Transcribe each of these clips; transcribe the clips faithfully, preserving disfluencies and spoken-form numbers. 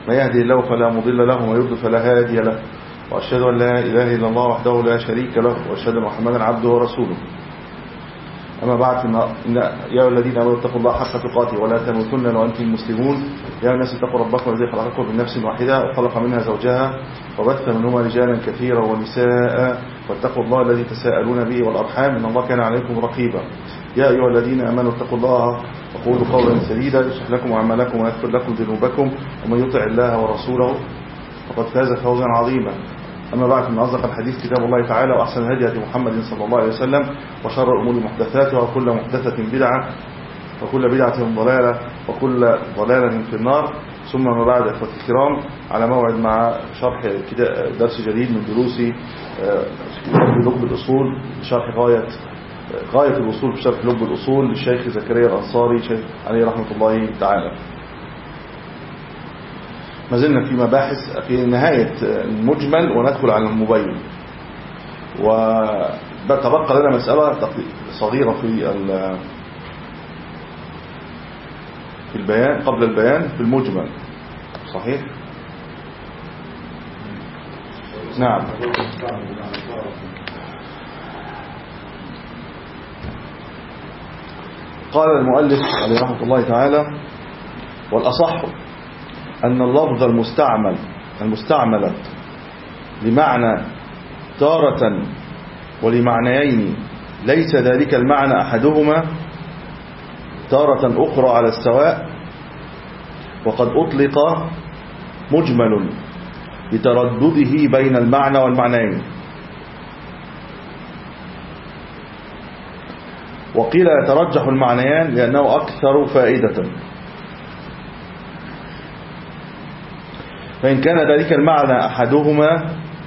من يهدي الله فلا مضل له ومن يضلل فلا هادي له، وأشهد أن لا إله إلا الله وحده لا شريك له، وأشهد أن محمدا عبده ورسوله. أما بعد، إن يا أيها الذين آمنوا اتقوا الله حق تقاته ولا تموتن وأنتم مسلمون. يا الناس اتقوا ربكم الذي خلقكم من نفس واحدة وخلق منها زوجها وبث منهما رجالا كثيرا ونساء، واتقوا الله الذي تساءلون به والأرحام إن الله كان عليكم رقيبا. يا أيها الذين آمنوا اتقوا الله وقولوا قولا سديدا يصلح لكم أعمالكم ويغفر لكم ذنوبكم، ومن يطع الله ورسوله فقد فاز فوزا عظيما. أما بعد، من أصدق الحديث كتاب الله تعالى، وأحسن الهدي هدي محمد صلى الله عليه وسلم، وشر الأمور محدثاتها، وكل محدثة بدعة، وكل بدعة ضلالة، وكل ضلالة في النار. ثم ما بعد، إخوتي الكرام، على موعد مع شرح درس جديد من دروس لب الأصول، شرح غاية غاية الوصول في شرح لب الأصول للشيخ زكريا الأنصاري شيخ عليه رحمة الله تعالى. ما زلنا في مباحث في نهاية المجمل وندخل على المبين، وتبقى لنا مسألة صغيرة في في البيان قبل البيان في المجمل. صحيح؟ نعم. قال المؤلف عليه رحمة الله تعالى: والأصح أن اللفظ المستعمل المستعملة لمعنى تارة ولمعنيين ليس ذلك المعنى أحدهما تارة أخرى على السواء، وقد أطلق مجمل لتردده بين المعنى والمعنيين، وقيل يترجح المعنيان لأنه أكثر فائدة. فإن كان ذلك المعنى أحدهما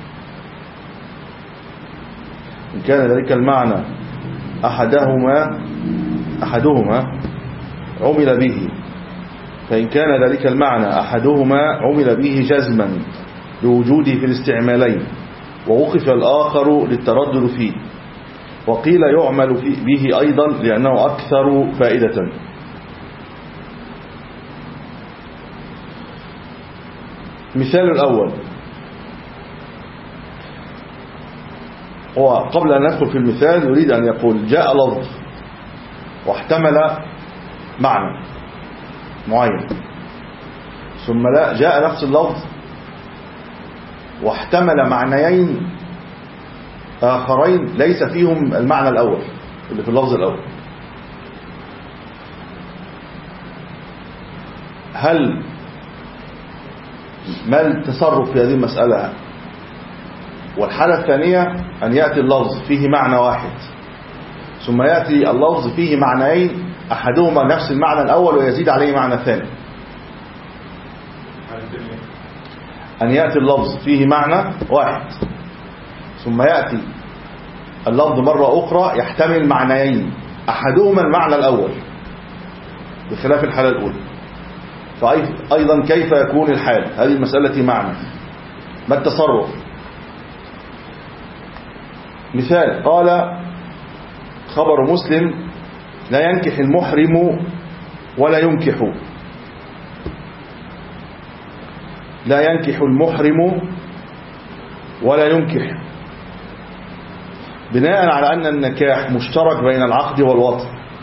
إن كان ذلك المعنى أحدهما أحدهما عمل به فإن كان ذلك المعنى أحدهما عمل به جزما لوجوده في الاستعمالين، ووقف الآخر للتردد فيه، وقيل يعمل به أيضا لأنه أكثر فائدة. مثال الأول، هو قبل أن ندخل في المثال يريد أن يقول: جاء لفظ واحتمل معنى معين، ثم لا جاء نفس اللفظ واحتمل معنيين آخرين ليس فيهم المعنى الأول اللي في اللفظ الأول. هل ما التصرف في هذه المسألة؟ والحالة الثانية أن يأتي اللفظ فيه معنى واحد، ثم يأتي اللفظ فيه معنيين أحدهما نفس المعنى الأول ويزيد عليه معنى ثاني. أن يأتي اللفظ فيه معنى واحد، ثم يأتي اللفظ مرة أخرى يحتمل معنيين أحدهما المعنى الأول بخلاف الحالة الأولى. فأيضا كيف يكون الحال؟ هذه المسألة معنى، ما التصرف؟ مثال: قال خبر مسلم: لا ينكح المحرم ولا ينكح لا ينكح المحرم ولا ينكح، بناء على أن النكاح مشترك بين العقد والوطء،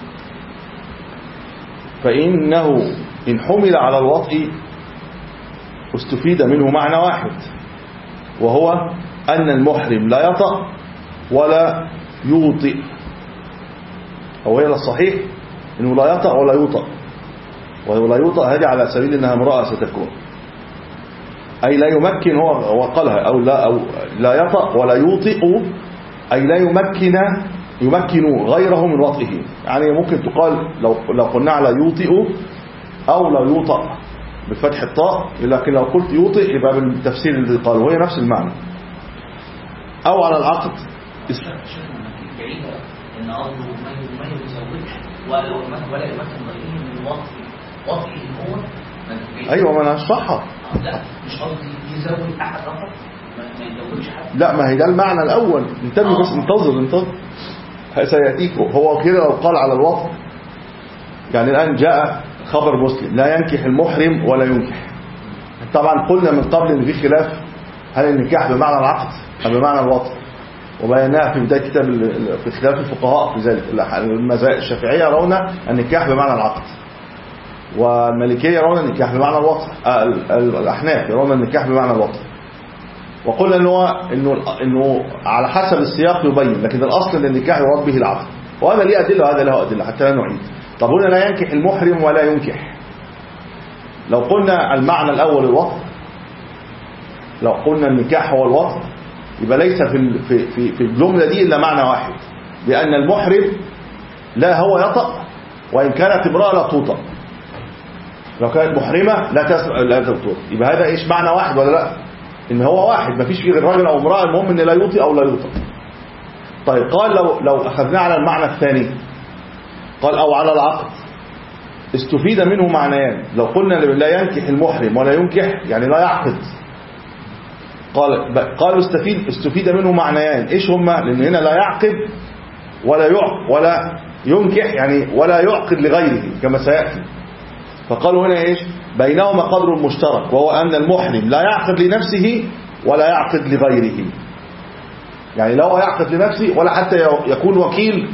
فإنه إن حمل على الوطء استفيد منه معنى واحد، وهو أن المحرم لا يطأ ولا يوطئ، أو هي الصحيح إنه لا يطأ ولا يوطأ، ولا يوطأ هذه على سبيل أنها امرأة ستكون، أي لا يمكن، هو وقالها أو لا, أو لا يطأ ولا يوطئ، أي لا يمكن يمكن غيره من وطئه. يعني ممكن تقال لو لو قلنا على يوطئ أو لا يوطأ بفتح الطاء، لكن لو قلت يوطئ يبقى بالتفسير اللي قال وهي نفس المعنى. أو على العقد إن أرضه ما يزوجها ولا يمكن غيره من وطئ وطئ هو. أيوة، ما أنا أشرحها. لا مش قصدي يزوج أحد فقط، ما يزوجش حد. لا، ما هي ده المعنى الأول. انتبه بس، انتظر انتظر سيأتيكم. هو كده لو قال على الوطء، يعني الآن جاء خبر مسلم: لا ينكح المحرم ولا ينكح، طبعا قلنا من قبل ان في خلاف هل النكاح بمعنى العقد أم بمعنى الوطء، وبيناها في بداية كتاب في خلاف الفقهاء في ذلك. الشافعية يرون النكاح بمعنى العقد، والمالكية يرون النكاح بمعنى الوطء، الأحناف يرون النكاح بمعنى الوطء. وقلنا إنه, إنه, إنه على حسب السياق يبين، لكن الأصل أن النكاح يراد به العقد، وهذا ليه أدلة وهذا له أدلة حتى لا نعيد. طب هنا لا ينكح المحرم ولا ينكح، لو قلنا المعنى الأول الوطء، لو قلنا النكاح هو الوطء، يبقى ليس في في في الجملة دي إلا معنى واحد، بأن المحرم لا هو يطأ، وإن كانت امرأة لا توطأ. لو كانت محرمة لا تسمع لا توطأ، يبقى هذا إيش معنى واحد ولا لا؟ إن هو واحد، ما فيش فيه الرجل أو امرأة، المهم إن لا يوطي أو لا يوطأ. طيب قال لو لو أخذنا على المعنى الثاني، قال أو على العقد، استفيد منه معنيان. لو قلنا لا ينكح المحرم ولا ينكح يعني لا يعقد، قال قالوا استفيد استفيد منه معنيان. ايش هما؟ لان هنا لا يعقد ولا يعقد ولا ينكح يعني ولا يعقد لغيره كما سياتي. فقالوا هنا ايش؟ بينهما قدر مشترك، وهو ان المحرم لا يعقد لنفسه ولا يعقد لغيره، يعني لا هو يعقد لنفسه ولا حتى يكون وكيل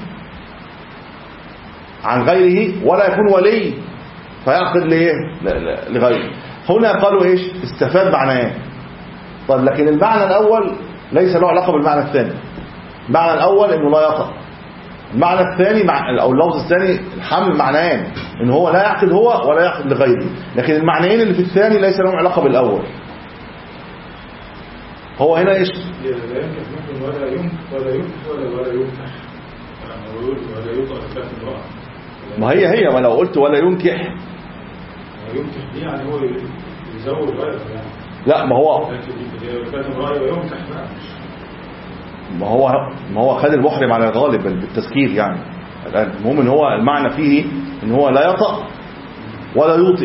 عن غيره، ولا يكون ولي فيعقد لغيره. هنا قالوا ايش؟ استفاد معنيان. طيب لكن المعنى الأول ليس له علاقة بالمعنى الثاني. المعنى الأول إنه لا يطأ، المعنى الثاني مع أو اللفظ الثاني الحمل معنيان، إن هو لا يعقد هو ولا يعقد لغيره، لكن المعنيين اللي في الثاني ليس لهم علاقة بالأول. هو هنا إيش؟ لا ينكح ممكن ولا ينكح ولا ينكح ولا ولا ينكح ولا يطأ ثلاث امرأة. ما هي هي ما لو قلت ولا ينكح ينكح دي يعني هو يزوج غيره يعني. لا ما هو ما هو ما هو خد المحرم على الغالب بالتذكير يعني. الآن المهم ان هو المعنى فيه ان هو لا يطأ ولا يوطئ،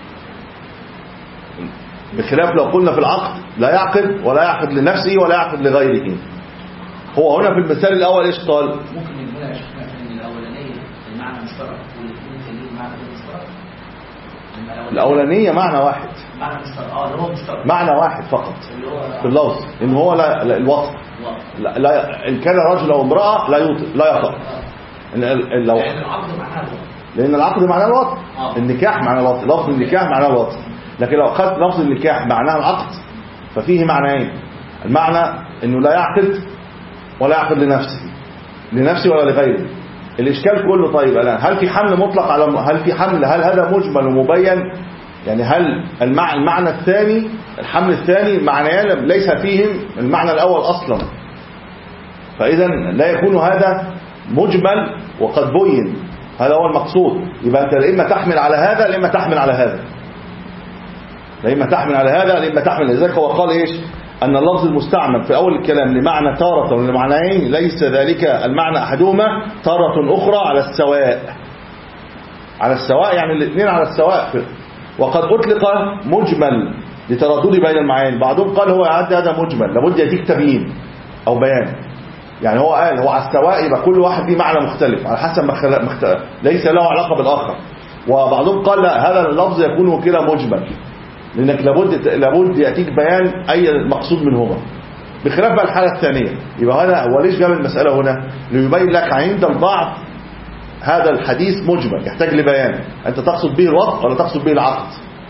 بخلاف لو قلنا في العقد لا يعقد ولا يعقد لنفسه ولا يعقد لغيره. هو هنا في المثال الاول ايش قال؟ ممكن نقول يا شيخنا ان الاولانيه المعنى مشترك والاثنين الثانيين معنى مشترك. الاولانيه معنى واحد، معنى مشترك اه اللي هو مشترك معنى واحد فقط في اللفظ، ان هو لا, لا الوطء لا, لا ان كان رجل او امراه لا يوطئ لا يطأ. لو لان العقد معناه الوطء، لان العقد معناه الوطء، النكاح معناه الوطء، لفظ النكاح معناه الوطء. لكن لو اخذت لفظ النكاح معناه العقد ففيه معنيين، المعنى انه لا يعقد ولا يعقد لنفسه لنفسه ولا لغيره. الاشكال كله طيب الان هل في حمل مطلق على هل في حمل هل هذا مجمل ومبين؟ يعني هل المعنى المعنى الثاني الحمل الثاني معنيان ليس فيهم المعنى الاول اصلا، فاذا لا يكون هذا مجمل وقد بين، هذا هو المقصود. يبقى انت اما تحمل على هذا اما تحمل على هذا، اما تحمل على هذا اما تحمل. لذلك هو قال ايش؟ ان اللفظ المستعمل في اول الكلام لمعنى تارة ولمعنيين ليس ذلك المعنى احدهما تارة اخرى على السواء. على السواء يعني الاثنين على السواء. وقد اطلق مجمل لتردد بين المعاني، بعضهم قال هو يعد هذا مجمل لابد يأتيك تبيين او بيان، يعني هو قال هو على السواء يبقى كل واحد ليه معنى مختلف على حسب ما مختلف ليس له علاقة بالاخر. وبعضهم قال لا هذا اللفظ يكون كده مجمل لانك لابد لابد يأتيك بيان اي المقصود منهما، بخلاف بقى الحالة الثانية. يبقى هذا هو ليش جاب المسألة هنا؟ ليبين لك عند البعض هذا الحديث مجمل يحتاج لبيان، انت تقصد به الوطء ولا تقصد به العقد،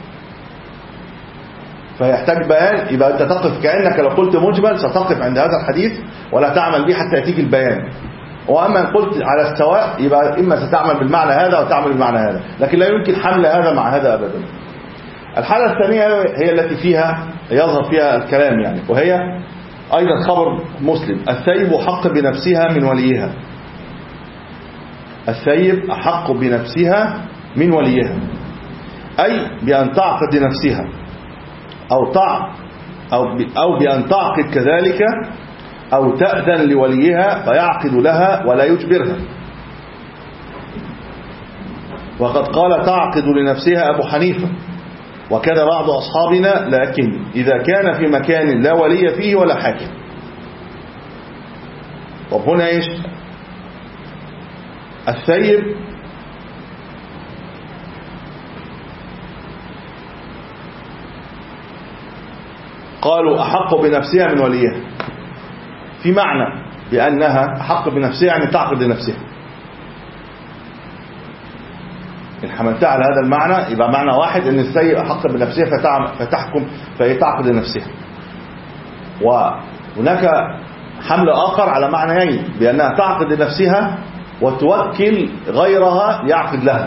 فيحتاج بيان. يبقى انت تقف كأنك لو قلت مجمل ستقف عند هذا الحديث ولا تعمل به حتى يأتيك البيان. واما ان قلت على السواء يبقى اما ستعمل بالمعنى هذا او تعمل بالمعنى هذا، لكن لا يمكن حمل هذا مع هذا ابدا. الحالة الثانية هي التي فيها يظهر فيها الكلام يعني، وهي ايضا خبر مسلم: الثيب حق بنفسها من وليها. الثيب أحق بنفسها من وليها، أي بأن تعقد لنفسها أو تع أو أو بأن تعقد كذلك أو تأذن لوليها فيعقد لها ولا يجبرها. وقد قال تعقد لنفسها أبو حنيفة وكان بعض أصحابنا، لكن إذا كان في مكان لا ولي فيه ولا حاكم. طب هنا إيش؟ الثيب قالوا أحق بنفسها من وليها، في معنى بأنها أحق بنفسها يعني تعقد لنفسها. إن حملتها على هذا المعنى يبقى معنى واحد أن السيد أحق بنفسها فتحكم فهي تعقد لنفسها. وهناك حمل آخر على معنيين، بأنها تعقد لنفسها وتوكل غيرها ليعقد لها،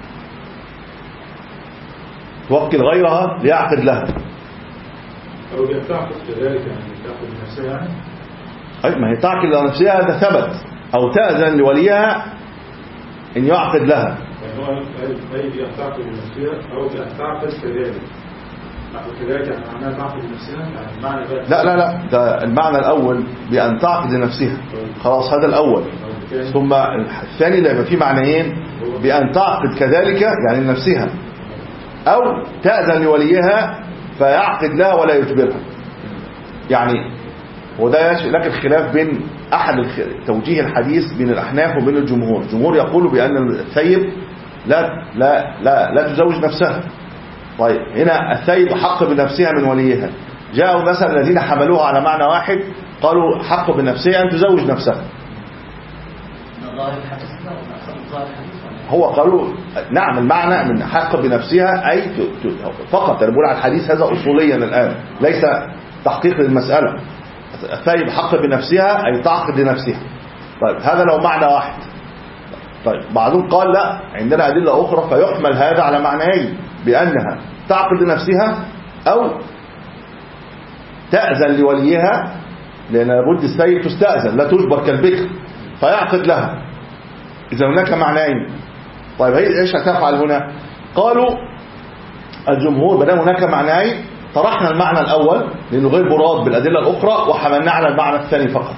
توكل غيرها ليعقد لها. أو تعقد كذلك يعني تعقد لنفسها يعني؟ أي ما هي تعقد لنفسها هذا ثبت، أو تأذن لوليها إن يعقد لها. يعني هو أي تعقد لنفسها أو تعقد كذلك، تعقد كذلك يعني معناها تعقد لنفسها يعني المعنى بقى. لا لا لا، ده المعنى الأول بأن تعقد لنفسها، خلاص هذا الأول. ثم الثاني لا، يبقى فيه معنيين، بأن تعقد كذلك يعني لنفسها، أو تأذن لوليها فيعقد لها ولا يجبرها. يعني وده لكن الخلاف بين أحد توجيه الحديث بين الأحناف وبين الجمهور. الجمهور يقول بأن الثيب لا لا لا لا تزوج نفسها. طيب هنا الثيب حق بنفسها من وليها، جاءوا مثلا الذين حملوها على معنى واحد قالوا حق بنفسها أن تزوج نفسها. هو قالوا نعم المعنى من حق بنفسها أي فقط. أنا بقول على الحديث هذا أصوليا الآن ليس تحقيق للمسألة. الثيب حق بنفسها أي تعقد لنفسها. طيب هذا لو معنى واحد. طيب بعضهم قال لا، عندنا أدلة أخرى فيحمل هذا على معنيين، بأنها تعقد لنفسها أو تأذن لوليها، لأن لابد الثيب تستأذن لا تجبر كالبكر، فيعقد لها. إذا هناك معنيين. طيب هي إيش هتفعل هنا؟ قالوا الجمهور بدل هناك معنيين طرحنا المعنى الأول لأنه غير مراد بالأدلة الأخرى وحملنا على المعنى الثاني فقط.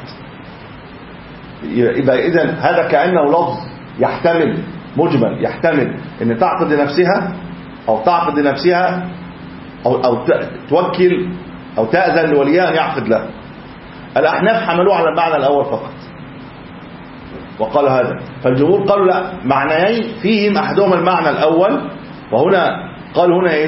يبقى إذن هذا كأنه لفظ يحتمل مجمل، يحتمل أن تعقد لنفسها أو تعقد لنفسها أو, أو توكل أو تأذن لوليها أن يعقد لها. الأحناف حملوه على المعنى الأول فقط وقال هذا. فالجمهور قالوا لا، معنيين فيهم أحدهما المعنى الأول، وهنا قال هنا إيش؟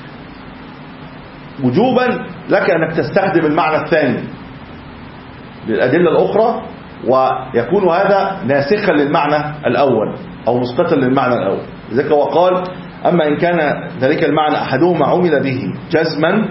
وجوبا لك أنك تستخدم المعنى الثاني للأدلة الأخرى، ويكون هذا ناسخا للمعنى الأول أو مسقطا للمعنى الأول. لذلك هو قال أما إن كان ذلك المعنى أحدهما عمل به جزما،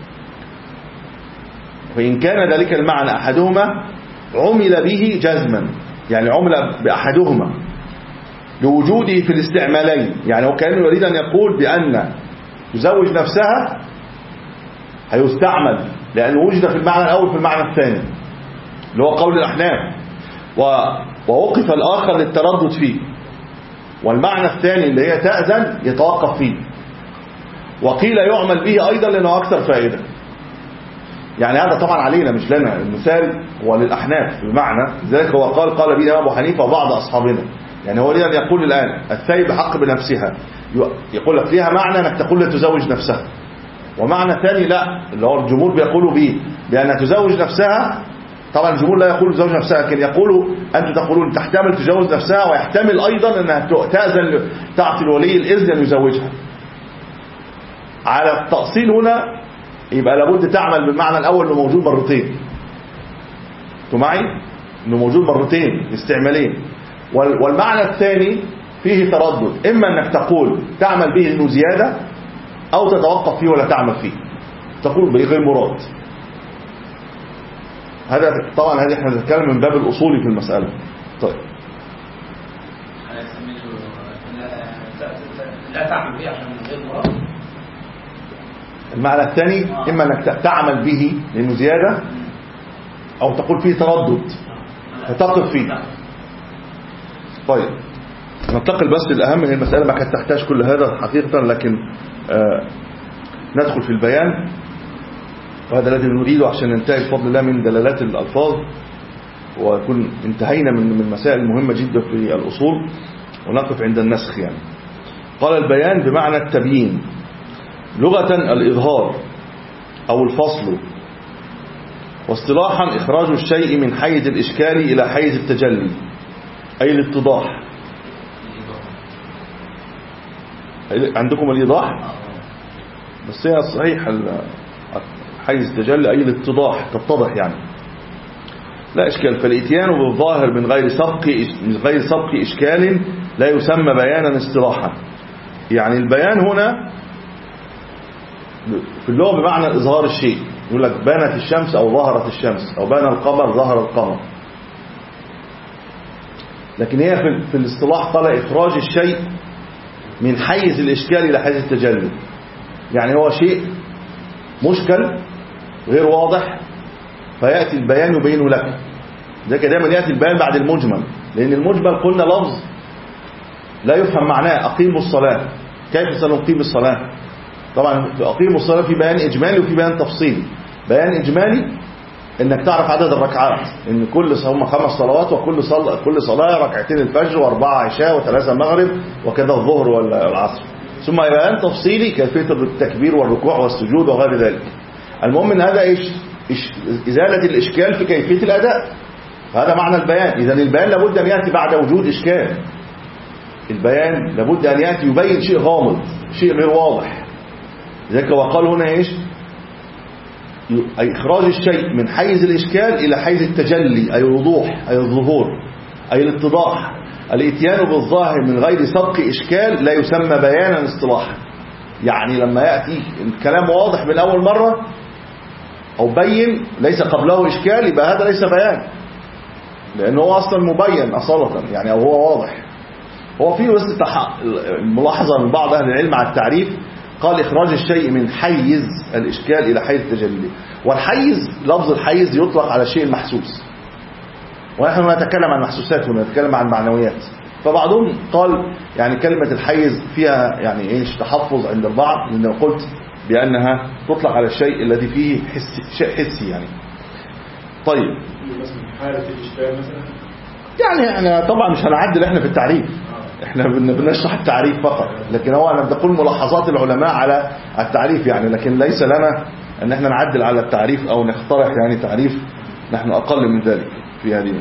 وإن كان ذلك المعنى أحدهما عمل به جزما يعني عمل بأحدهما لوجوده في الاستعمالين، يعني هو كان يريد أن يقول بأن تزوج نفسها هيستعمل لأنه وجد في المعنى الأول في المعنى الثاني اللي هو قول الأحناف، ووقف الآخر للتردد فيه، والمعنى الثاني اللي هي تأذن يتوقف فيه، وقيل يعمل به أيضا لأنه أكثر فائدة. يعني هذا طبعا علينا مش لنا، المثال هو للأحناف بمعنى ذلك هو قال قال به أبو حنيفة وبعض أصحابنا. يعني هو يريد أن يقول الآن الثيب حق بنفسها، يقول لك فيها معنى أنك تقول لا تزوج نفسها، ومعنى ثاني لا اللي هو الجمهور بيقولوا به بأن تزوج نفسها. طبعا الجمهور لا يقول تزوج نفسها، لكن يقولوا أنتم تقولون تحتمل تزوج نفسها، ويحتمل أيضا أنها تأذن تعطي الولي الإذن أن يزوجها. على التأصيل هنا يبقى لابد تعمل بالمعنى الأول أنه موجود مرتين. أنتم معي؟ أنه موجود مرتين استعمالين. والمعنى الثاني فيه تردد، إما أنك تقول تعمل به أنه زيادة أو تتوقف فيه ولا تعمل فيه، تقول به غير مراد. هذا طبعا هذه احنا نتكلم من باب الأصولي في المسألة. طيب لا تعمل به عشان غير مراد. المعنى الثاني إما أنك تعمل به لأنه زيادة أو تقول فيه تردد فتقف فيه. طيب ننتقل بس للأهم من المسألة، ما كانت تحتاج كل هذا حقيقة، لكن آه ندخل في البيان، وهذا الذي نريده عشان ننتهي بفضل الله من دلالات الألفاظ ويكون انتهينا من من مسائل مهمة جدا في الأصول، ونقف عند النسخ. يعني قال البيان بمعنى التبيين، لغة الإظهار أو الفصل، واصطلاحا إخراج الشيء من حيز الإشكال إلى حيز التجلي أي الاتضاح. عندكم الإيضاح؟ بس هي صحيح حيز التجلي أي الاتضاح، تتضح يعني لا إشكال. فالإتيان بالظاهر من غير سبق من غير سبق إشكال لا يسمى بيانا اصطلاحا. يعني البيان هنا في اللغة بمعنى إظهار الشيء، يقول لك بانت الشمس أو ظهرت الشمس، أو بان القمر ظهر القمر. لكن هي في, في الاصطلاح قال إخراج الشيء من حيز الإشكال إلى حيز التجلي. يعني هو شيء مشكل غير واضح فيأتي البيان يبينه لك. ذلك دائما يأتي البيان بعد المجمل، لأن المجمل قلنا لفظ لا يفهم معناه. أقيموا الصلاة، كيف سنقيم الصلاة؟ طبعا أقيموا الصلاة في بيان إجمالي وفي بيان تفصيلي. بيان إجمالي إنك تعرف عدد الركعات، إن كل هم خمس صلوات، وكل صلاة كل صلاة ركعتين الفجر وأربعة عشاء وثلاثة مغرب وكذا الظهر والعصر. ثم بيان تفصيلي كيفية التكبير والركوع والسجود وغير ذلك. المهم إن هذا إيش؟ إيش إزالة الإشكال في كيفية الأداء. هذا معنى البيان. إذن البيان لابد أن يأتي بعد وجود إشكال. البيان لابد أن يأتي يبين شيء غامض، شيء غير واضح. ذلك وقال هنا إيش؟ أي إخراج الشيء من حيز الإشكال إلى حيز التجلي، أي الوضوح، أي الظهور، أي الاتضاح. الاتيان بالظاهر من غير سبق إشكال لا يسمى بيانا اصطلاحا. يعني لما يأتي الكلام واضح من أول مرة أو بين ليس قبله إشكال، يبقى هذا ليس بيان، لأنه هو أصلا مبين أصالة يعني، أو هو واضح. هو فيه بس ملاحظة من بعض أهل العلم على التعريف، قال إخراج الشيء من حيز الإشكال إلى حيز التجلي. والحيز، لفظ الحيز يطلق على الشيء المحسوس، ونحن نتكلم عن محسوسات ونتكلم عن معنويات. فبعضهم قال يعني كلمة الحيز فيها يعني إيش تحفظ عند البعض، لأنه قلت بأنها تطلق على الشيء الذي فيه حس شيء حسي يعني. طيب حالة الإشكال مثلا يعني احنا طبعا مش هنعدل احنا في التعريف، احنا بنشرح التعريف فقط، لكن هو انا بقول ملاحظات العلماء على التعريف يعني، لكن ليس لنا ان احنا نعدل على التعريف او نقترح يعني تعريف نحن اقل من ذلك في هذه.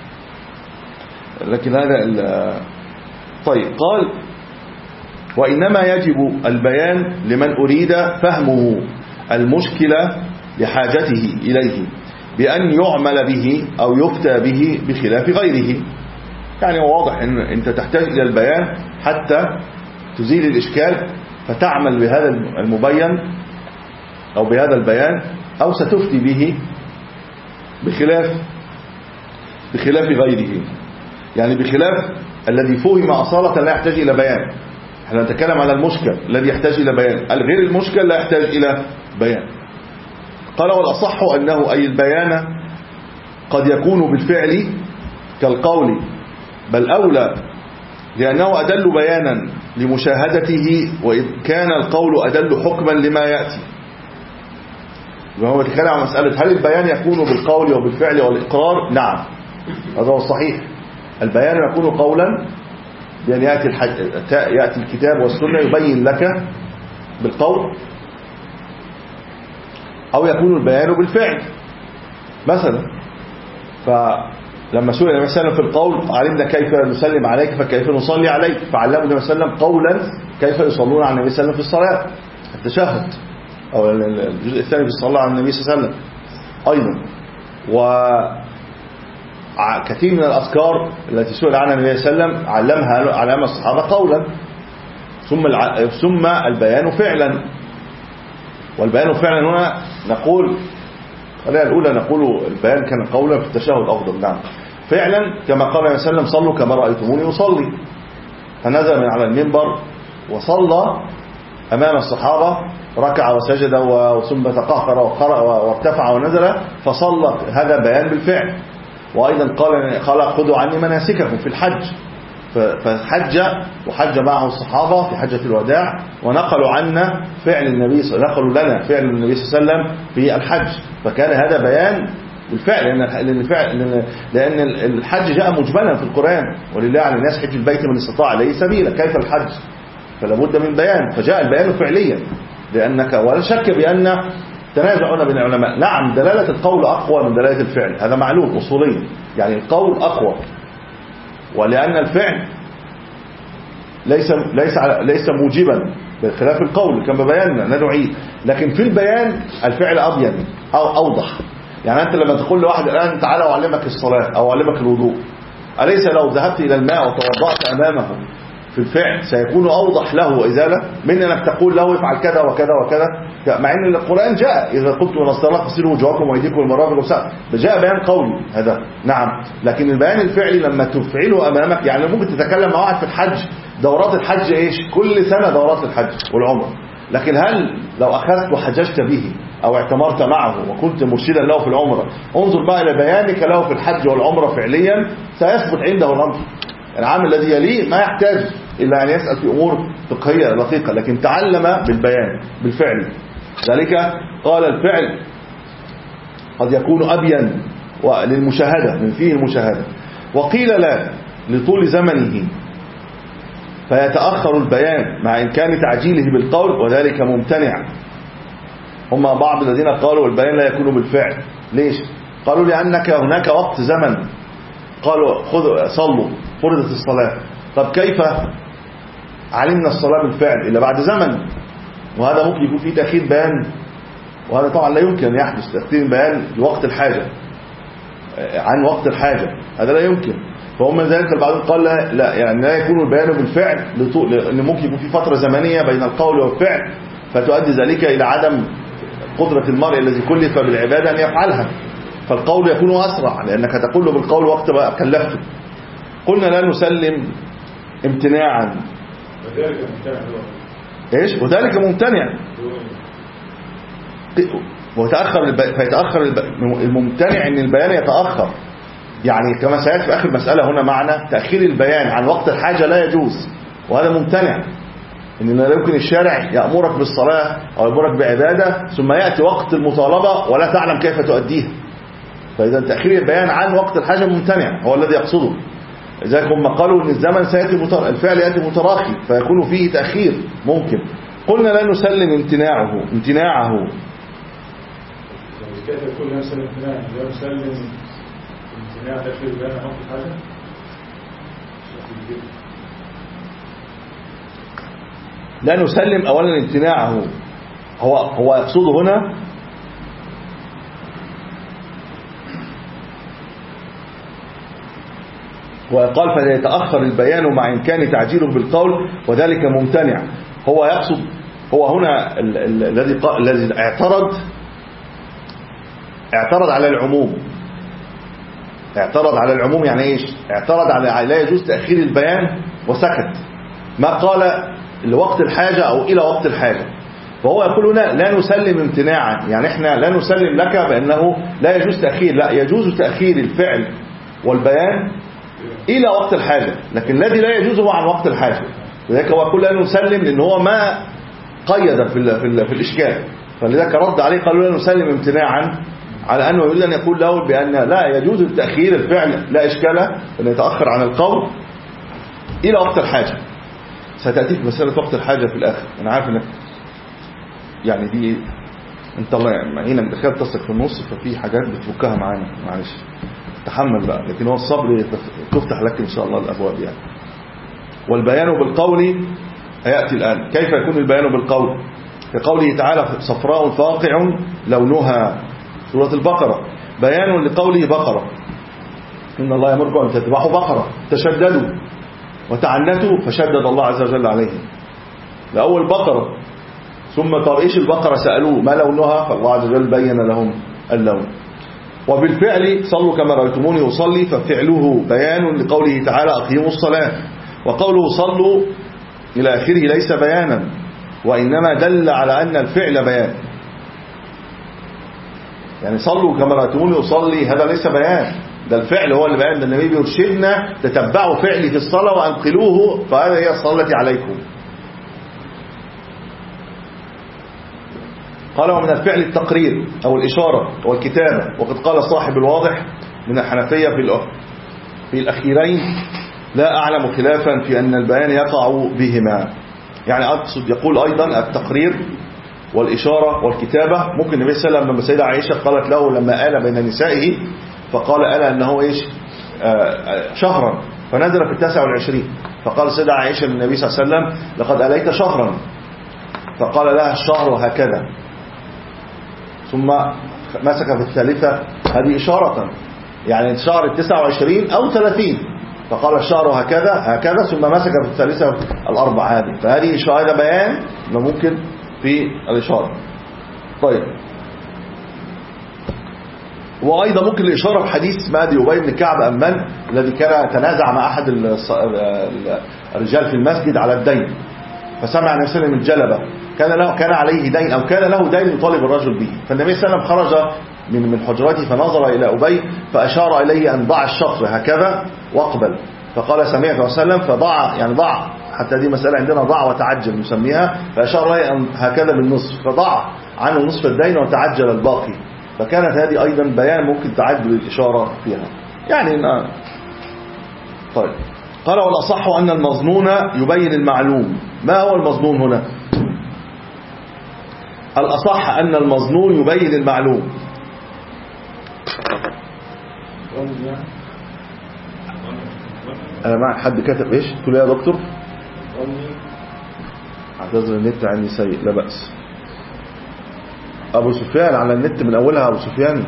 لكن هذا طيب. قال وإنما يجب البيان لمن أريد فهمه المشكلة لحاجته إليه بأن يعمل به أو يفتى به بخلاف غيره. يعني واضح أن أنت تحتاج إلى البيان حتى تزيل الإشكال، فتعمل بهذا المبين أو بهذا البيان، أو ستفتي به بخلاف بخلاف غيره. يعني بخلاف الذي فهم أصالة لا يحتاج إلى بيان. احنا نتكلم على المشكل الذي يحتاج إلى بيان، الغير المشكل لا يحتاج إلى بيان. قال والأصح أنه أي البيان قد يكون بالفعل كالقول، بل أولى لأنه أدل بيانا لمشاهدته، وإذ كان القول أدل حكما لما يأتي. وهو يتكلم عن مسألة هل البيان يكون بالقول وبالفعل والإقرار؟ نعم، هذا هو الصحيح. البيان يكون قولا بأن يأتي, يأتي الكتاب والسنة يبين لك بالقول، أو يكون البيان بالفعل. مثلا فلما سئل النبي صلى الله عليه وسلم في القول علمنا كيف نسلم عليك فكيف نصلي عليك، فعلمنا النبي صلى الله عليه وسلم قولا كيف يصلون على النبي صلى الله عليه وسلم في الصلاة، التشهد أو الجزء الثاني في الصلاة على النبي صلى الله عليه وسلم أيضا. وكثير من الأذكار التي سئل عنها النبي صلى الله عليه وسلم علمها علم الصحابة قولا، ثم ثم البيان فعلا. والبيان فعلا هنا نقول خلينا الأولى نقول البيان كان قولا في التشهد أفضل. نعم فعلا كما قال النبي صلى الله عليه وسلم صلوا كما رأيتموني أصلي، فنزل من على المنبر وصلى أمام الصحابة، ركع وسجد ثم تقهقر وقرأ وارتفع ونزل فصلى. هذا بيان بالفعل. وأيضا قال قال خذوا عني مناسككم في الحج، فحج وحج معه الصحابة في حجة الوداع، ونقلوا عنا فعل النبي نقلوا لنا فعل النبي صلى الله عليه وسلم في الحج، فكان هذا بيان بالفعل. لأن الفعل لأن الحج جاء مجملا في القرآن، ولله على الناس حج البيت من استطاع إليه سبيلا، كيف الحج؟ فلا بد من بيان، فجاء البيان فعليا. لأنك ولا شك بأن تنازعنا بين العلماء، نعم دلالة القول أقوى من دلالة الفعل، هذا معلوم أصوليا، يعني القول أقوى، ولأن الفعل ليس ليس ليس موجبا بخلاف القول كما بينا لا نعيد. لكن في البيان الفعل أبين أو أوضح. يعني أنت لما تقول لواحد الآن تعالى أعلمك الصلاة أو أعلمك الوضوء، أليس لو ذهبت إلى الماء وتوضأت أمامه في الفعل سيكون أوضح له إزالة من أنك تقول له افعل كذا وكذا وكذا، مع أن القرآن جاء إذا قلت من الصلاة فاغسلوا وجوهكم وأيديكم والمرافق والساق، جاء بيان قولي هذا نعم. لكن البيان الفعلي لما تفعله أمامك، يعني ممكن تتكلم مع واحد في الحج، دورات الحج إيش كل سنة دورات الحج والعمرة، لكن هل لو أخذت وحججت به أو اعتمرت معه وكنت مرشدا له في العمرة، انظر بقى إلى بيانك له في الحج والعمرة فعليا سيثبت عنده الأمر. العام الذي يليه ما يحتاج إلا أن يسأل في أمور فقهية دقيقة، لكن تعلم بالبيان بالفعل. ذلك قال الفعل قد يكون أبين للمشاهدة من فيه المشاهدة. وقيل لا لطول زمنه فيتأخر البيان مع إمكان تعجيله بالقول وذلك ممتنع. هم بعض الذين قالوا البيان لا يكون بالفعل. ليش؟ قالوا لأنك هناك وقت زمن، قالوا خذوا صلوا فرضت الصلاة، طب كيف علمنا الصلاة بالفعل إلا بعد زمن؟ وهذا ممكن يكون فيه تأخير بيان، وهذا طبعا لا يمكن يحدث تأخير بيان لوقت الحاجة عن وقت الحاجة، هذا لا يمكن. فهم ذلك البعض قال لا, لا يعني لا يكون البيان بالفعل لأن ممكن يكون في فترة زمنية بين القول والفعل فتؤدي ذلك إلى عدم قدرة المرء الذي كلف بالعبادة أن يفعلها، فالقول يكون أسرع لأنك تقول له بالقول وقت بقى كلفته. قلنا لا نسلم امتناعا ايش وذلك ممتنع وتأخر الب... فيتأخر الب... الممتنع ان البيان يتأخر، يعني كما سيأتي في آخر مسألة هنا معنا تأخير البيان عن وقت الحاجة لا يجوز، وهذا ممتنع. إن لا يمكن الشارع يأمرك بالصلاة أو يأمرك بعبادة ثم يأتي وقت المطالبة ولا تعلم كيف تؤديها، فإذا تأخير البيان عن وقت الحاجة ممتنع هو الذي يقصده. لذلك هم قالوا ان الزمن سيأتي متر... الفعل يأتي متراخي فيكون فيه تأخير ممكن. قلنا لا نسلم امتناعه امتناعه كيف يقول لا نسلم امتناعه؟ لا نسلم امتناع تأخير البيان عن وقت الحاجة. لا نسلم اولا امتناعه، هو هو يقصده هنا وقال فيتأخر البيان مع إمكان تعجيله بالقول وذلك ممتنع. هو يقصد هو هنا الذي الذي اعترض اعترض على العموم. اعترض على العموم يعني ايش؟ اعترض على لا يجوز تأخير البيان وسكت، ما قال لوقت الحاجة أو إلى وقت الحاجة. فهو يقول هنا لا نسلم امتناعا، يعني احنا لا نسلم لك بأنه لا يجوز تأخير، لا يجوز تأخير الفعل والبيان إلى وقت الحاجة، لكن الذي لا يجوز هو عن وقت الحاجة. لذلك هو يقول لا نسلم لأن هو ما قيد في, ال في, ال في الإشكال، فلذلك رد عليه قالوا لا نسلم امتناعا على أنه يريد أن يقول له بأن لا يجوز التأخير الفعل لا إشكال أن يتأخر عن القول إلى وقت الحاجة. ستأتيك مسألة وقت الحاجة في الآخر. أنا عارف أنك يعني دي أنت الله يعني هنا دخلت تصلك في النص ففي حاجات بتفكها معانا، معلش تحمل بقى، لكن هو الصبر تفتح لك إن شاء الله الأبواب يعني. والبيان بالقول هيأتي الآن. كيف يكون البيان بالقول؟ في قوله تعالى صفراء فاقع لونها سورة البقرة، بيان لقوله بقرة إن الله يأمركم أن تذبحوا بقرة، تشددوا وتعنتوا فشدد الله عز وجل عليهم. لأول بقرة، ثم طب إيش البقرة سألوه ما لونها، فالله عز وجل بين لهم اللون. وبالفعل صلوا كما رأيتموني أصلي، ففعله بيان لقوله تعالى أقيموا الصلاة، وقوله صلوا إلى آخره ليس بيانا وإنما دل على أن الفعل بيان. يعني صلوا كما رأيتموني أصلي هذا ليس بيان، ده الفعل هو اللي بيان، ده النبي بيرشدنا تتبعوا فعلي في الصلاة وأنقلوه فهذا هي الصلاة عليكم. قال ومن الفعل التقرير أو الإشارة والكتابة، وقد قال صاحب الواضح من الحنفية في في الأخيرين لا أعلم خلافا في أن البيان يقع بهما. يعني أقصد يقول أيضا التقرير والإشارة والكتابة. ممكن النبي صلى الله عليه وسلم لما سيدة عائشة قالت له لما آل بين نسائه فقال آل أنه إيش آه شهرا، فنزل في التاسع والعشرين فقال سيدة عائشة للنبي صلى الله عليه وسلم لقد أليت شهرا، فقال لها الشهر هكذا، ثم مسك في الثالثة، هذه إشارة يعني الشهر التسعة وعشرين أو ثلاثين، فقال الشهر هكذا هكذا ثم مسك في الثالثة الأربع هذه، فهذه إشارة، هذا بيان ممكن في الإشارة. طيب، وأيضا ممكن الإشارة في حديث مهدي أبي بن كعب أمن الذي كان تنازع مع أحد الرجال في المسجد على الدين، فسمع النبي صلى الله عليه وسلم الجلبة، كان له كان عليه دين أو كان له دين يطالب الرجل به، فالنبي صلى الله عليه وسلم خرج من من حجرته فنظر إلى أبي فأشار إليه أن ضع الشطر هكذا واقبل، فقال سمعت النبي صلى الله عليه وسلم فضع، يعني ضع، حتى دي مسألة عندنا ضع وتعجل نسميها، فأشار إليه أن هكذا بالنصف، فضع عنه نصف الدين وتعجل الباقي، فكانت هذه أيضا بيان ممكن تعجل الإشارة فيها يعني. طيب، قال والأصح أن المظنون يبين المعلوم. ما هو المظنون هنا؟ الأصح أن المظنون يبين المعلوم. أنا مع حد كتب إيش؟ تقول يا دكتور؟ اعتذر النت عني سيء، لا بأس. أبو سفيان على النت من أولها، أبو سفيان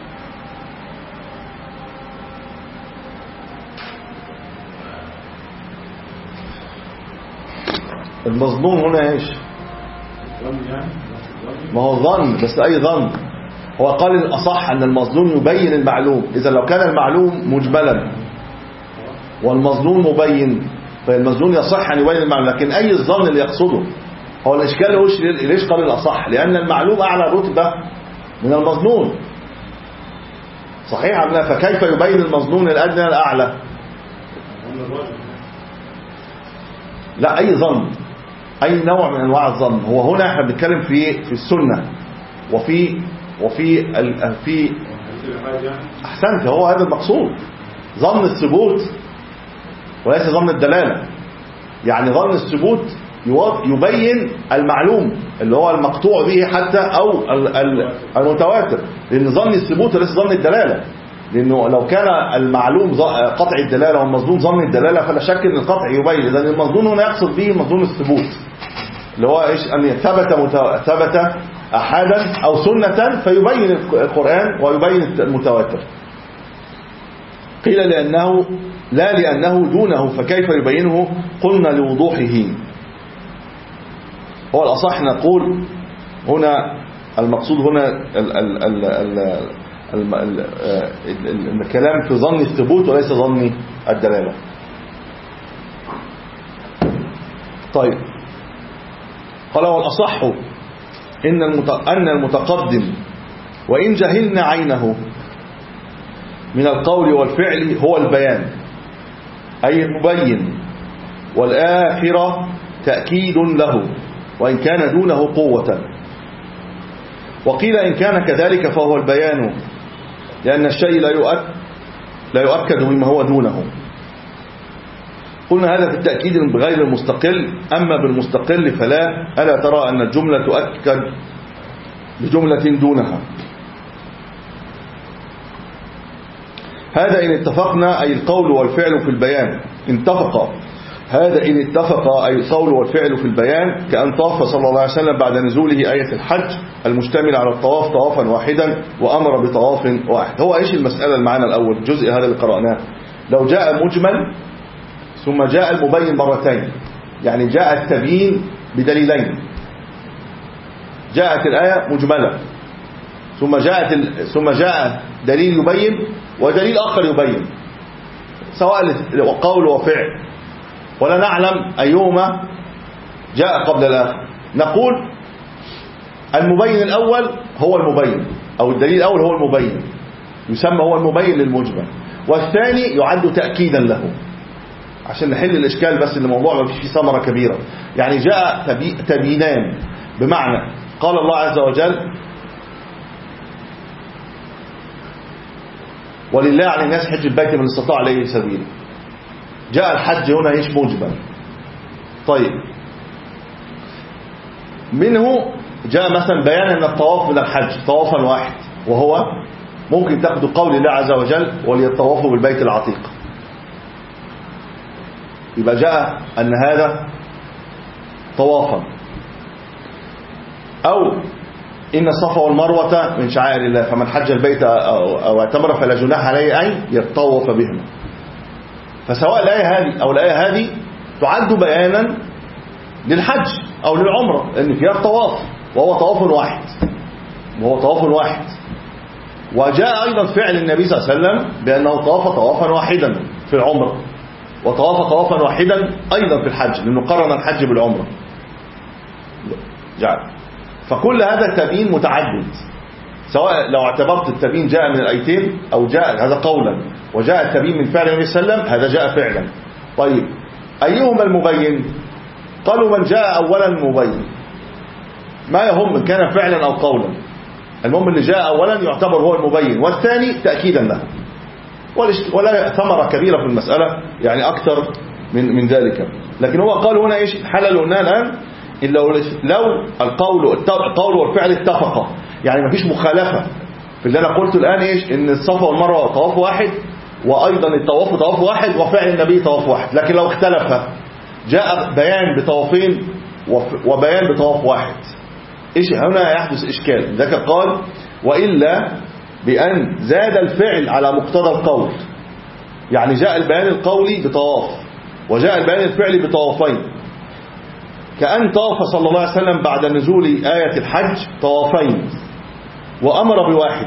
المظنون هنا إيش؟ ما هو ظن، بس أي ظن؟ هو قال الأصح أن المظنون يبين المعلوم، إذا لو كان المعلوم مجملا والمظنون مبين فالمظنون يصح أن يبين المعلوم، لكن أي الظن اللي يقصده؟ هو الإشكال هو ليش قال الأصح؟ لأن المعلوم أعلى رتبة من المظنون، صحيح أم لا؟ فكيف يبين المظنون الأدنى الأعلى؟ لا، أي ظن، أي نوع من أنواع الظن. هو هنا احنا بنتكلم في في السنة وفي وفي ال... في أحسنت، هو هذا المقصود، ظن الثبوت وليس ظن الدلالة. يعني ظن الثبوت يبين المعلوم اللي هو المقطوع به حتى أو المتواتر، لأن ظن الثبوت وليس ظن الدلالة، لأنه لو كان المعلوم قطع الدلالة والمظنون ظن الدلالة فلا شك أن القطع يبين. إذن المظنون هنا يقصد به مظنون الثبوت اللي هو إيش؟ أن ثبت ثبت أحدا أو سنة فيبين القرآن ويبين المتواتر. قيل لأنه لا لأنه دونه فكيف يبينه؟ قلنا لوضوحه. هو الأصح نقول هنا المقصود هنا ال ال ال ال ال ال الكلام في ظن الثبوت وليس ظن الدلالة. طيب، قال والأصح إن أن المتقدم وإن جهلنا عينه من القول والفعل هو البيان أي المبين، والآخرة تأكيد له وإن كان دونه قوة. وقيل إن كان كذلك فهو البيان، لأن الشيء لا يؤكد لا يؤكد مما هو دونه. قلنا هذا في التأكيد بغير المستقل، أما بالمستقل فلا. ألا ترى أن الجملة تؤكد بجملة دونها؟ هذا إن اتفقنا أي القول والفعل في البيان اتفق. هذا إن اتفق أي القول والفعل في البيان، كأن طاف صلى الله عليه وسلم بعد نزوله آية الحج المشتمل على الطواف طوافا واحدا وأمر بطواف واحد. هو إيش المسألة المعنى الأول الجزء هذا اللي قرأناه؟ لو جاء مجمل ثم جاء المبين مرتين، يعني جاء التبيين بدليلين، جاءت الآية مجملة ثم جاءت ال... ثم جاء دليل يبين ودليل آخر يبين، سواء قول وفعل، ولا نعلم أيهما جاء قبل الآخر. نقول المبين الأول هو المبين، أو الدليل الأول هو المبين، يسمى هو المبين للمجمل، والثاني يعد تأكيدا له، عشان نحل الإشكال بس الموضوع ما فيش فيه ثمرة كبيرة. يعني جاء تبي... تبينان، بمعنى قال الله عز وجل ولله على الناس حج البيت من استطاع إليه سبيلا. جاء الحج هنا ايش؟ مجمل. طيب، منه جاء مثلا بيان ان الطواف من الحج طوافا واحد، وهو ممكن تاخذ قول الله عز وجل وليطوفوا بالبيت العتيق، يبقى جاء ان هذا طوافا. أو إن الصفا والمروة من شعائر الله فمن حج البيت أو اعتمر فلا جناح عليه أن يطوف بهما. فسواء الآية هذه أو الآية هذه تعد بيانا للحج أو للعمرة لأن فيها الطواف وهو طواف واحد وهو طواف واحد وجاء أيضا فعل النبي صلى الله عليه وسلم بأنه طواف طوافا واحدا في العمرة وطواف طوافا واحدا أيضا في الحج لأنه قرن الحج بالعمرة. جعل فكل هذا التبيين متعدد سواء لو اعتبرت التبيين جاء من الآيتين أو جاء هذا قولا وجاء التبيين من فعل النبي صلى الله عليه وسلم هذا جاء فعلا. طيب أيهما المبين؟ قالوا من جاء أولا المبين ما يهم من كان فعلا أو قولا المهم اللي جاء أولا يعتبر هو المبين والثاني تأكيدا له ولا ثمرة كبيرة في المسألة يعني أكثر من من ذلك. لكن هو قال هنا إيش حلل قلنا الآن لو لو القول القول والفعل اتفقا يعني ما فيش مخالفة في اللي أنا قلته الآن إيش إن الصفا والمروة طواف واحد وأيضا الطواف طواف واحد وفعل النبي طواف واحد. لكن لو اختلف جاء بيان بطوافين وبيان بطواف واحد إيش هنا يحدث إشكال. ذاك قال وإلا بأن زاد الفعل على مقتضى القول يعني جاء البيان القولي بطواف وجاء البيان الفعلي بطوافين كأن طاف صلى الله عليه وسلم بعد نزول آية الحج طوافين وأمر بواحد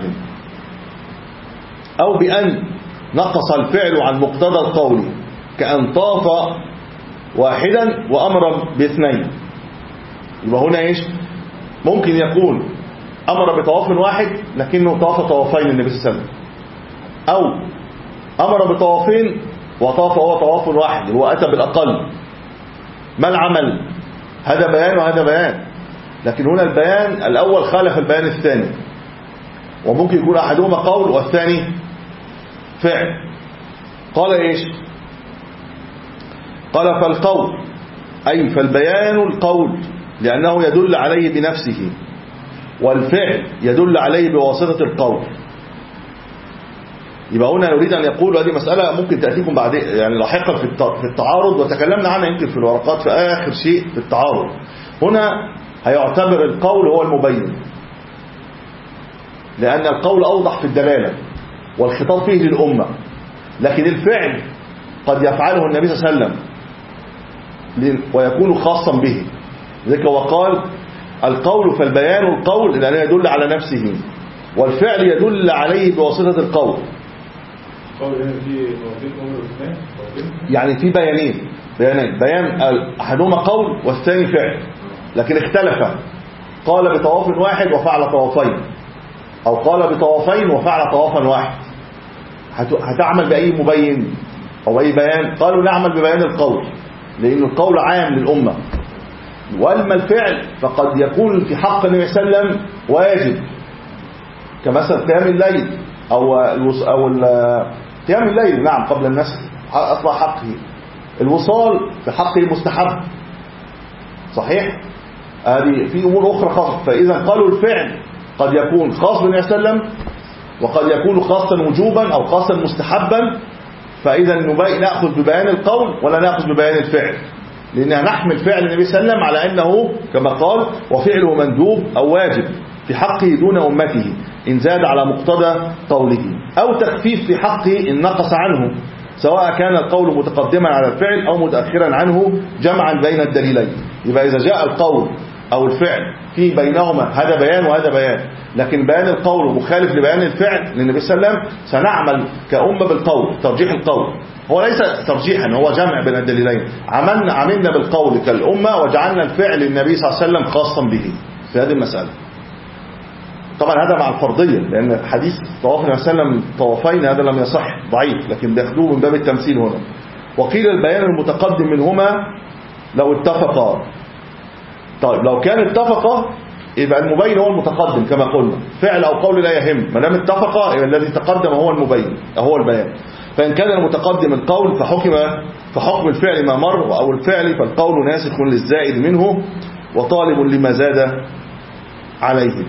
أو بأن نقص الفعل عن مقتضى القول كأن طاف واحدا وأمر باثنين. يبقى هنا إيش ممكن يكون أمر بطواف واحد لكنه طاف طوافين النبي صلى الله عليه وسلم أو أمر بطوافين وطاف هو طواف واحد هو أتى بالأقل. ما العمل؟ هذا بيان وهذا بيان لكن هنا البيان الأول خالف البيان الثاني وممكن يكون أحدهما قول والثاني فعل. قال إيش قال فالقول أي فالبيان القول لأنه يدل عليه بنفسه والفعل يدل عليه بواسطة القول. يبقى هنا يريد أن يقول هذه مسألة ممكن تأتيكم بعد يعني لاحقا في التعارض وتكلمنا عنها يمكن في الورقات في آخر شيء في التعارض. هنا هيعتبر القول هو المبين لأن القول أوضح في الدلالة والخطاب فيه للأمة لكن الفعل قد يفعله النبي صلى الله عليه وسلم ويكون خاصا به. ذلك وقال القول فالبيان القول لأنه يدل على نفسه والفعل يدل عليه بواسطة القول. يعني في بيانين بيانين بيان أحدهما قول والثاني فعل لكن اختلف قال بطواف واحد وفعل طوافين أو قال بطوافين وفعل طوافا واحد هتعمل بأي مبين أو أي بيان؟ قالوا نعمل ببيان القول لأن القول عام للأمة وأما الفعل فقد يكون في حق النبي صلى الله عليه وسلم واجب كمثل قيام الليل أو أو قيام الليل نعم قبل النسل أصبح حقه. الوصال في حقه مستحب صحيح. هذه في أمور أخرى خاصة. فإذا قالوا الفعل قد يكون خاص بالنبي صلى الله عليه وسلم وقد يكون خاصا وجوبا أو خاصا مستحبا. فإذا نأخذ ببيان القول ولا نأخذ ببيان الفعل لأنها نحمل فعل النبي صلى الله عليه وسلم على أنه كما قال وفعله مندوب أو واجب في حقه دون أمته إن زاد على مقتضى قوله أو تخفيف في حقه إن نقص عنه سواء كان القول متقدما على الفعل أو متأخرا عنه جمعا بين الدليلين. يبقى إذا جاء القول أو الفعل في بينهما هذا بيان وهذا بيان لكن بيان القول مخالف لبيان الفعل للنبي صلى الله عليه وسلم سنعمل كأمة بالقول ترجيح القول. هو ليس ترجيحا هو جمع بين الدليلين. عملنا عملنا بالقول كالأمة وجعلنا الفعل للنبي صلى الله عليه وسلم خاصا به في هذه المسألة. طبعا هذا مع الفرضية لأن حديث طواف النبي صلى الله عليه وسلم طوافين هذا لم يصح ضعيف لكن بياخدوه من باب التمثيل هنا. وقيل البيان المتقدم منهما لو اتفقا. طيب لو كان اتفقا يبقى المبين هو المتقدم كما قلنا فعل أو قول لا يهم ما دام اتفقا يبقى الذي تقدم هو المبين هو البيان. فإن كان المتقدم القول فحكم فحكم الفعل ما مر أو الفعل فالقول ناسخ للزائد منه وطالب لما زاد عليه.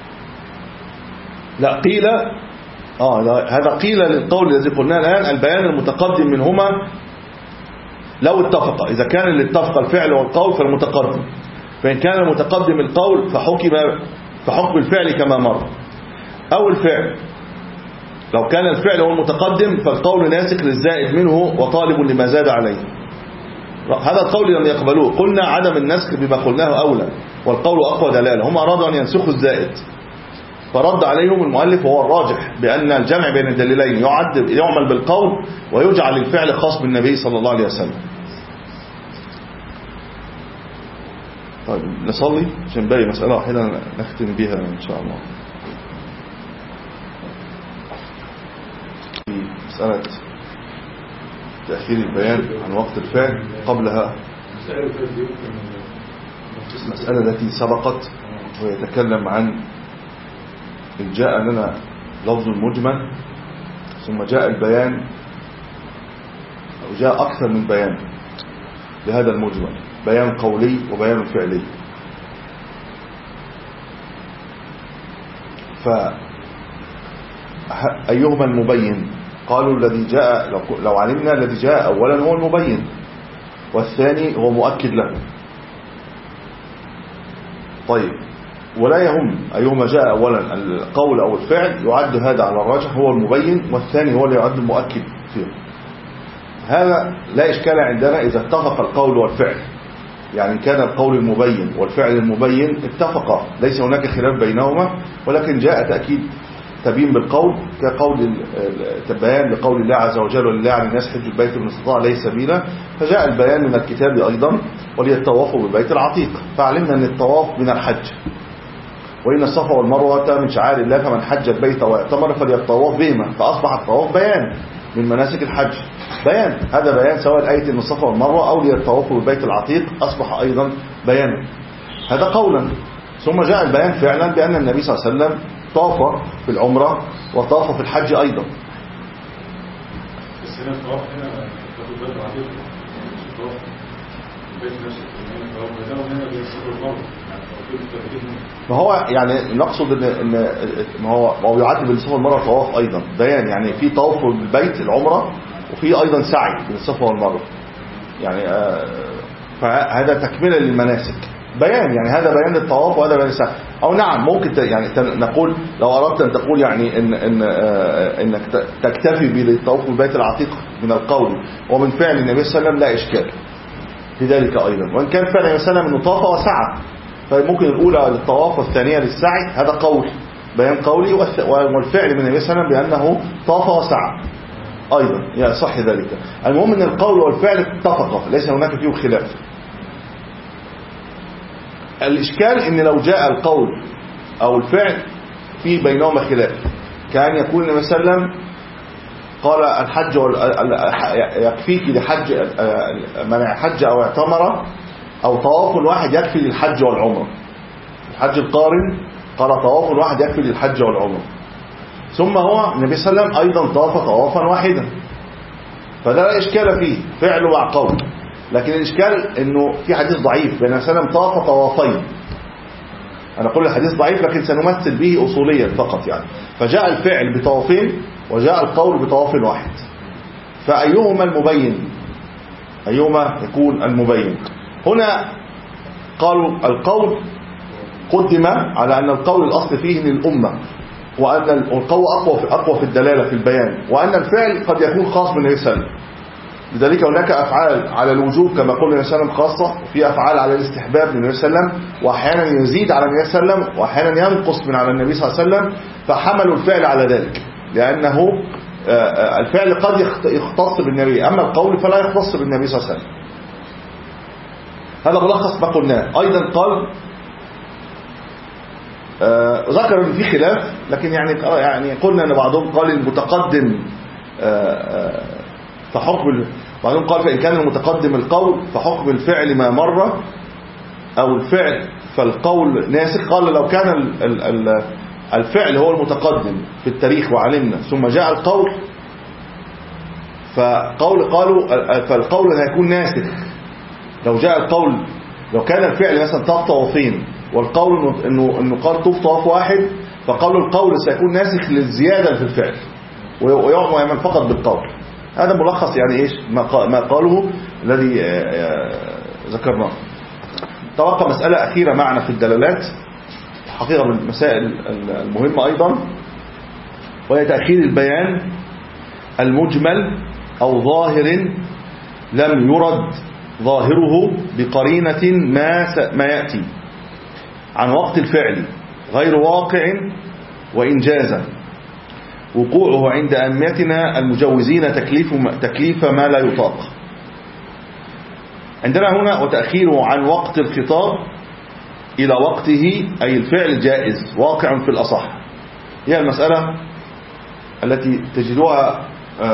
لا قيل آه لا هذا قيل للقول الذي قلنا الآن البيان المتقدم منهما لو اتفق. إذا كان اللي اتفق الفعل والقول فالمتقدم فإن كان المتقدم القول فحكم فحكم الفعل كما مر. أو الفعل لو كان الفعل هو المتقدم فالقول ناسخ للزائد منه وطالب لما زاد عليه. هذا القول لم يقبلوه. قلنا عدم النسخ بما قلناه أولى والقول أقوى دلالة. هم أرادوا أن ينسخوا الزائد فرد عليهم المؤلف وهو الراجح بأن الجمع بين الدليلين يعد يعمل بالقول ويجعل الفعل خاص بالنبي صلى الله عليه وسلم. طيب نصلي عشان باقي مسألة واحدة نختم بها إن شاء الله. مسألة تأخير البيان عن وقت الفعل قبلها المسألة التي سبقت ويتكلم عن إن جاء لنا لفظ مجمل ثم جاء البيان أو جاء أكثر من بيان لهذا المجمل، بيان قولي وبيان فعلي. فأيهما المبين؟ قالوا الذي جاء لو علمنا الذي جاء أولا هو المبين والثاني هو مؤكد له. طيب ولا يهم أيهما جاء أولا القول أو الفعل، يعد هذا على الراجح هو المبين والثاني هو اللي يعد المؤكد فيه. هذا لا إشكال عندنا إذا اتفق القول والفعل، يعني كان القول المبين والفعل المبين اتفقا ليس هناك خلاف بينهما، ولكن جاء تأكيد تبين بالقول كقول البيان لقول الله عز وجل ولله على الناس حج البيت من استطاع إليه سبيلا، فجاء البيان من الكتاب أيضا وليتطوفوا بالبيت العتيق. فعلمنا أن الطواف من الحج، وإن الصفا والمروة من شعائر الله فمن حج البيت واعتمر فليطوف بهما، فأصبح الطواف بيان من مناسك الحج. بيان هذا بيان سواء آية من الصفا والمروة أو ليطوفوا بالبيت العتيق أصبح أيضا بيانا. هذا قولا. ثم جاء البيان فعلا بأن النبي صلى الله عليه وسلم طاف في العمرة وطاف في الحج أيضا. بس هنا الطواف هنا تاخد البيت العتيق مش الطواف البيت نفسه، الطواف هنا بيصير الضرب. ما هو يعني نقصد ان ان ما هو ما هو يعد بالصفا والمروه طواف ايضا بيان، يعني في طواف بالبيت العمره وفي ايضا سعي بالصفا والمروه، يعني آه فهذا تكمله للمناسك بيان، يعني هذا بيان للطواف وهذا بيان للسعي. او نعم ممكن يعني نقول لو اردت ان تقول يعني ان ان آه انك تكتفي بالطواف بالبيت العتيق من القول ومن فعل النبي صلى الله عليه وسلم لا اشكال في ذلك ايضا، وان كان فعل النبي صلى الله عليه وسلم انه طاف وسعى، فممكن الأولى للطواف والثانية للسعي، هذا قول بيان قولي، والفعل من النبي صلى الله عليه وسلم بأنه طاف وسعى أيضا يصح ذلك. المهم أن القول والفعل اتفقا ليس هناك فيه خلاف. الإشكال أن لو جاء القول أو الفعل في بينهما خلاف، كان يقول النبي صلى الله عليه وسلم قال الحج يكفيك لحج من حج أو اعتمر أو طواف واحد يكفي للحج والعمرة. الحج القارن قال طواف واحد يكفي للحج والعمرة، ثم هو النبي صلى الله عليه وسلم أيضا طاف طوافا واحدا، فده لا إشكال فيه فعل مع قول. لكن الإشكال إنه في حديث ضعيف بأن النبي صلى الله عليه وسلم طاف طوافين. أنا أقول الحديث ضعيف لكن سنمثل به أصوليا فقط، يعني فجاء الفعل بطوافين وجاء القول بطواف واحد، فأيهما المبين؟ أيهما يكون المبين؟ هنا قالوا القول قدم على أن القول الأصل فيه للأمة، وأن القول أقوى في, أقوى في الدلالة في البيان، وأن الفعل قد يكون خاص بالنبي صلى الله عليه وسلم. لذلك هناك أفعال على الوجوب كما قلنا النبي صلى الله عليه وسلم خاصة، وفي أفعال على الاستحباب للنبي صلى الله عليه وسلم، وأحيانا يزيد على النبي صلى الله عليه وسلم وأحيانا ينقص من على النبي صلى الله عليه وسلم، فحملوا الفعل على ذلك لأنه الفعل قد يختص بالنبي، أما القول فلا يختص بالنبي صلى الله عليه وسلم. هذا ملخص ما قلناه. أيضا قال آه ذكر ان في خلاف، لكن يعني يعني قلنا ان بعضهم قال المتقدم آه آه فحكم، بعضهم قال فإن كان المتقدم القول فحكم الفعل ما مر، أو الفعل فالقول ناسخ. قال لو كان ال ال ال الفعل هو المتقدم في التاريخ وعلمنا ثم جاء القول، فقول قالوا فالقول هيكون ناسخ. لو جاء القول لو كان الفعل مثلا طاف طوافين والقول انه انه قال طوف طواف واحد، فقول القول سيكون ناسخ للزياده في الفعل ويعمل فقط بالقول. هذا ملخص يعني ايش ما قاله الذي ذكرناه. تبقى مسألة أخيرة معنا في الدلالات، حقيقة من المسائل المهمة أيضا، وهي تأخير البيان المجمل أو ظاهر لم يرد ظاهره بقرينة ما ما يأتي عن وقت الفعل غير واقع وإن جاز وقوعه عند أئمتنا المجوزين تكليف تكليف ما لا يطاق. عندنا هنا وتأخيره عن وقت الخطاب إلى وقته، أي الفعل جائز واقع في الأصح. هي المسألة التي تجدوها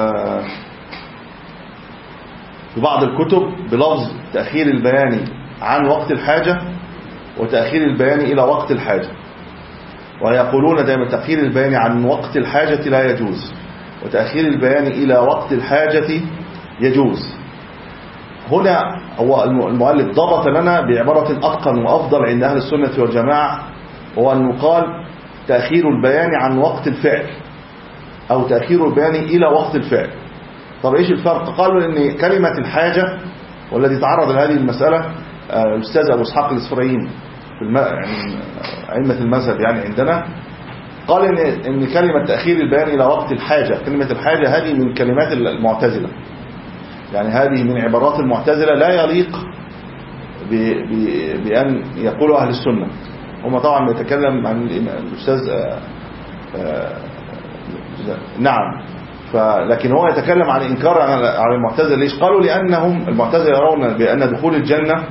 في بعض الكتب بلفظ تأخير البيان عن وقت الحاجة وتأخير البيان إلى وقت الحاجة، ويقولون دائما تأخير البيان عن وقت الحاجة لا يجوز وتأخير البيان إلى وقت الحاجة يجوز. هنا هو المؤلف ضبط لنا بعبارة أتقن وأفضل عند أهل السنة والجماعة، هو أن يقال تأخير البيان عن وقت الفعل أو تأخير البيان إلى وقت الفعل. طب إيش الفرق؟ قالوا إن كلمة الحاجة، والذي تعرض لهذه المسألة الأستاذ أبو إسحاق الإسفرايني في الم... يعني أئمة المذهب يعني عندنا، قال إن إن كلمة تأخير البيان إلى وقت الحاجة، كلمة الحاجة هذه من كلمات المعتزلة، يعني هذه من عبارات المعتزلة لا يليق ب... ب... بأن يقولوا أهل السنة. هم طبعا يتكلم عن الأستاذ آآ آآ نعم، لكن هو يتكلم عن إنكار على المعتزلة. ليش؟ قالوا لأنهم المعتزلة يرون بأن دخول الجنة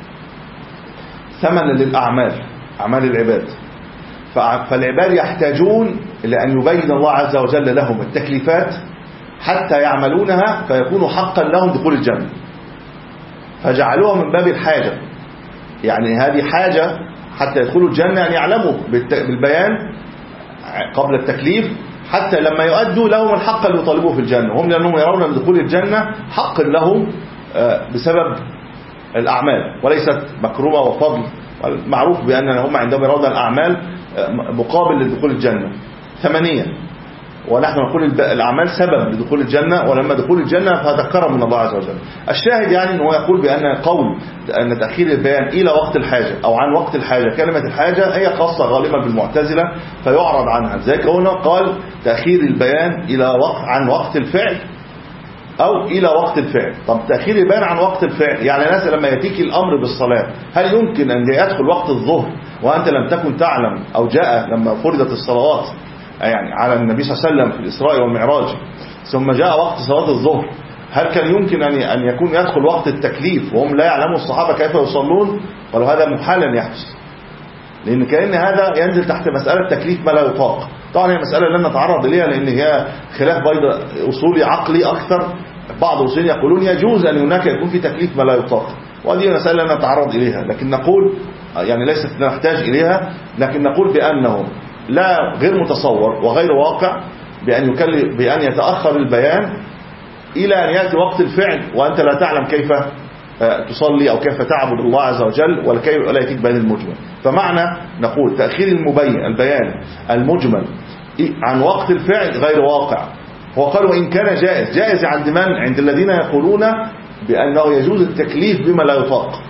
ثمنا للأعمال، أعمال العباد، فالعباد يحتاجون إلى أن يبين الله عز وجل لهم التكليفات حتى يعملونها فيكون حقا لهم دخول الجنة، فجعلوها من باب الحاجة. يعني هذه حاجة حتى يدخلوا الجنة أن يعلموا بالبيان قبل التكليف حتى لما يؤدوا لهم الحق اللي يطالبوه في الجنة، هم لأنهم يرون أن دخول الجنة حق لهم بسبب الأعمال وليست مكرومة وفضل. معروف بأن هم عندهم يرون الأعمال مقابل لدخول الجنة ثمانية، ونحن نقول الأعمال سبب لدخول الجنة، ولما دخول الجنة فهذا كرم من الله عز وجل. الشاهد يعني أنه يقول بأن قول أن تأخير البيان إلى وقت الحاجة أو عن وقت الحاجة، كلمة الحاجة هي خاصة غالبا بالمعتزلة فيعرض عنها. ذلك هنا قال تأخير البيان إلى وقت عن وقت الفعل أو إلى وقت الفعل. طب تأخير البيان عن وقت الفعل يعني ناس لما يأتيك الأمر بالصلاة، هل يمكن أن يدخل وقت الظهر وأنت لم تكن تعلم، أو جاء لما فرضت الصلوات يعني على النبي صلى الله عليه وسلم في الإسراء والمعراج ثم جاء وقت صلاة الظهر، هل كان يمكن أن يكون يدخل وقت التكليف وهم لا يعلموا الصحابة كيف يصلون؟ قالوا هذا محالا يحدث، لأن كأن هذا ينزل تحت مسألة تكليف ما لا يطاق. طبعا هي مسألة لن نتعرض إليها لأن هي خلاف بيض أصولي عقلي أكثر. بعض الأصوليين يقولون يجوز أن هناك يكون في تكليف ما لا يطاق، وهذه مسألة لن نتعرض إليها، لكن نقول يعني ليست نحتاج إليها، لكن نقول بأنه لا غير متصور وغير واقع بأن يكلف بأن يتأخر البيان إلى أن يأتي وقت الفعل وأنت لا تعلم كيف تصلي أو كيف تعبد الله عز وجل ولا كيف ولا يأتيك بيان المجمل. فمعنى نقول تأخير المبين البيان المجمل عن وقت الفعل غير واقع. وقالوا إن كان جائز، جائز عند من؟ عند الذين يقولون بأنه يجوز التكليف بما لا يطاق،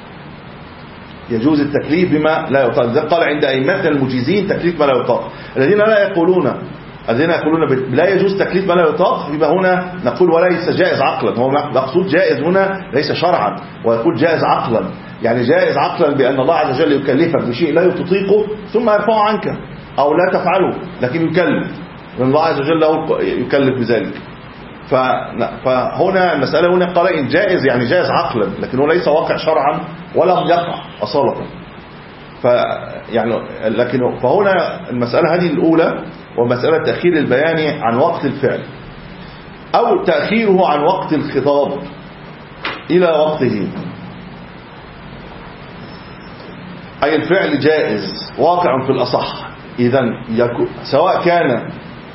يجوز التكليف بما لا يطاق. ذلك قال عند أئمتنا المجيزين تكليف ما لا يطاق. الذين لا يقولون الذين يقولون لا يجوز تكليف ما لا يطاق، يبقى هنا نقول وليس جائز عقلا. هو مقصود جائز هنا ليس شرعا، ويقول جائز عقلا، يعني جائز عقلا بأن الله عز وجل يكلفك بشيء لا تطيقه ثم يرفعه عنك أو لا تفعله، لكن يكلف، لأن الله عز وجل له يكلف بذلك. فهنا المسألة هنا قال إن جائز يعني جائز عقلا، لكنه ليس واقع شرعا ولم يقع أصالة. فيعني لكن فهنا المسألة هذه الأولى، ومسألة تأخير البيان عن وقت الفعل أو تأخيره عن وقت الخطاب إلى وقته، أي الفعل جائز واقع في الأصح. إذن سواء كان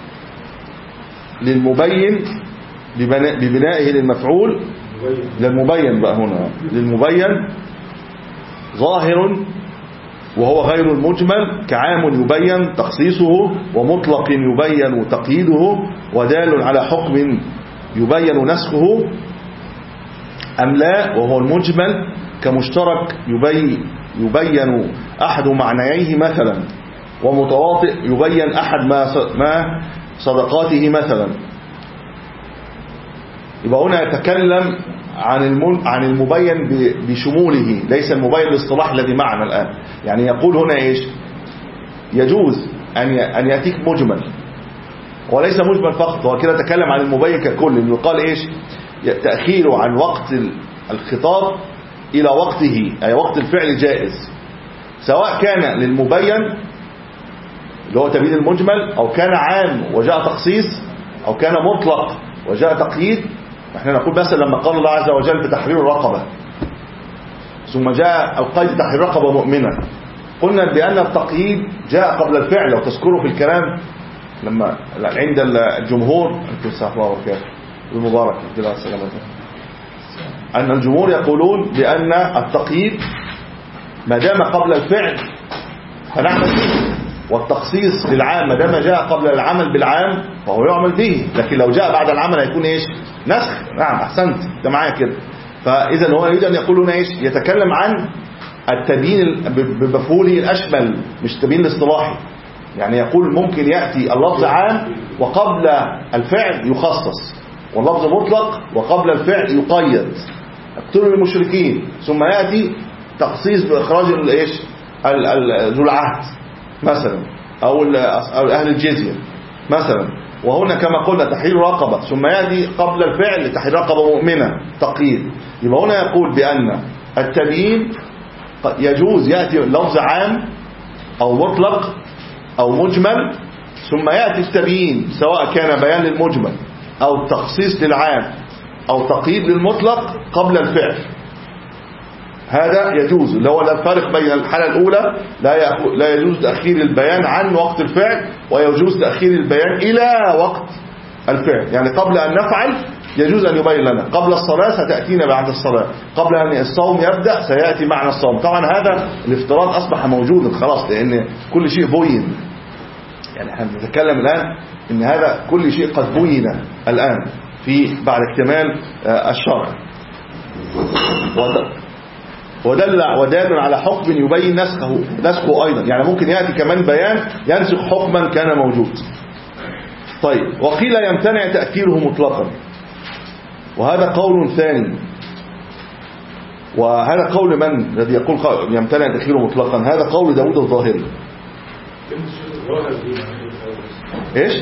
للمبين ببنائه للمفعول، للمبين بقى هنا للمبين ظاهر وهو غير المجمل كعام يبين تخصيصه ومطلق يبين تقييده ودال على حكم يبين نسخه، أم لا وهو المجمل كمشترك يبين, يبين أحد معنييه مثلا، ومتواطئ يبين أحد ما ما صدقاته مثلا. يبقى هنا يتكلم عن عن المبين بشموله، ليس المبين الاصطلاح الذي معنا الآن. يعني يقول هنا إيش؟ يجوز أن أن يأتيك مجمل، وليس مجمل فقط، هو كده تكلم عن المبين ككل. يقال إيش؟ تأخيره عن وقت الخطاب إلى وقته، أي وقت الفعل جائز، سواء كان للمبين اللي هو تبيين المجمل، أو كان عام وجاء تخصيص، أو كان مطلق وجاء تقييد. احنا نقول مثلا لما قال الله عز وجل بتحرير الرقبة، ثم جاء القيد تحرير رقبة مؤمنة، قلنا بأن التقييد جاء قبل الفعل. لو تذكروا في الكلام لما عند الجمهور المبارك أن الجمهور يقولون بأن التقييد ما دام قبل الفعل فنعمل به، والتخصيص للعام ما دام جاء قبل العمل بالعام فهو يعمل به، لكن لو جاء بعد العمل هيكون ايش؟ نسخ. نعم احسنت، ده معايا كده. فاذا هو يريد ان يقول هنا ايش؟ يتكلم عن التبيين بمفهومه الاشمل، مش التبيين الاصطلاحي. يعني يقول ممكن ياتي اللفظ عام وقبل الفعل يخصص، واللفظ مطلق وقبل الفعل يقيد. اقتلوا المشركين، ثم ياتي تخصيص باخراج الايش؟ ذو العهد مثلا، أو أهل الجزية مثلا. وهنا كما قلنا تحرير رقبة، ثم يأتي قبل الفعل تحرير رقبة مؤمنة تقييد. يبقى هنا يقول بأن التبيين يجوز يأتي لفظ عام أو مطلق أو مجمل، ثم يأتي التبيين سواء كان بيان للمجمل أو تخصيص للعام أو تقييد للمطلق قبل الفعل. هذا يجوز، اللي هو الفرق بين الحالة الأولى لا لا يجوز تأخير البيان عن وقت الفعل، ويجوز تأخير البيان إلى وقت الفعل. يعني قبل أن نفعل يجوز أن يبين لنا، قبل الصلاة ستأتينا بعد الصلاة، قبل أن الصوم يبدأ سيأتي معنا الصوم. طبعا هذا الافتراض أصبح موجودا خلاص، لأن كل شيء بين. يعني احنا نتكلم الآن إن هذا كل شيء قد بين الآن في بعد اكتمال الشرع. ودل ودال على حكم يبين نسخه نسخه أيضا، يعني ممكن يأتي كمان بيان ينسخ حكما كان موجود. طيب، وقيل يمتنع تأثيره مطلقا، وهذا قول ثاني. وهذا قول من الذي يقول يمتنع تأثيره مطلقا؟ هذا قول داود الظاهري. ايش؟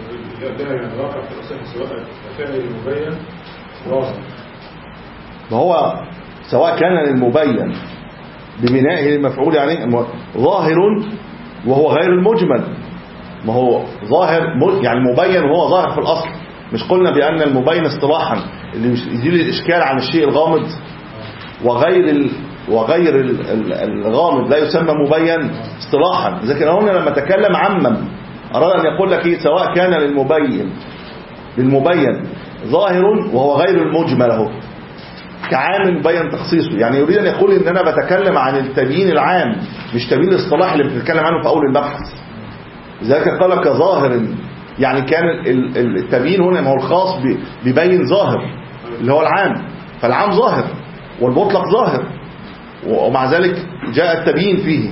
ما هو سواء كان للمبين ببنائه المفعول يعني ظاهر وهو غير المجمل. ما هو ظاهر يعني مبين وهو ظاهر في الأصل. مش قلنا بأن المبين اصطلاحا اللي يزيل الإشكال عن الشيء الغامض، وغير ال وغير ال الغامض لا يسمى مبين اصطلاحا. لكن هنا لما تكلم عمم أراد أن يقول لك إيه؟ سواء كان للمبين للمبين ظاهر وهو غير المجمل اهو كعام مبين تخصيصه. يعني يريد أن يقول إن أنا بتكلم عن التبيين العام، مش تبيين الاصطلاح اللي بنتكلم عنه في أول المبحث. لذلك قال كظاهر، يعني كان التبيين هنا ما هو الخاص ببين ظاهر اللي هو العام، فالعام ظاهر والمطلق ظاهر، ومع ذلك جاء التبيين فيه.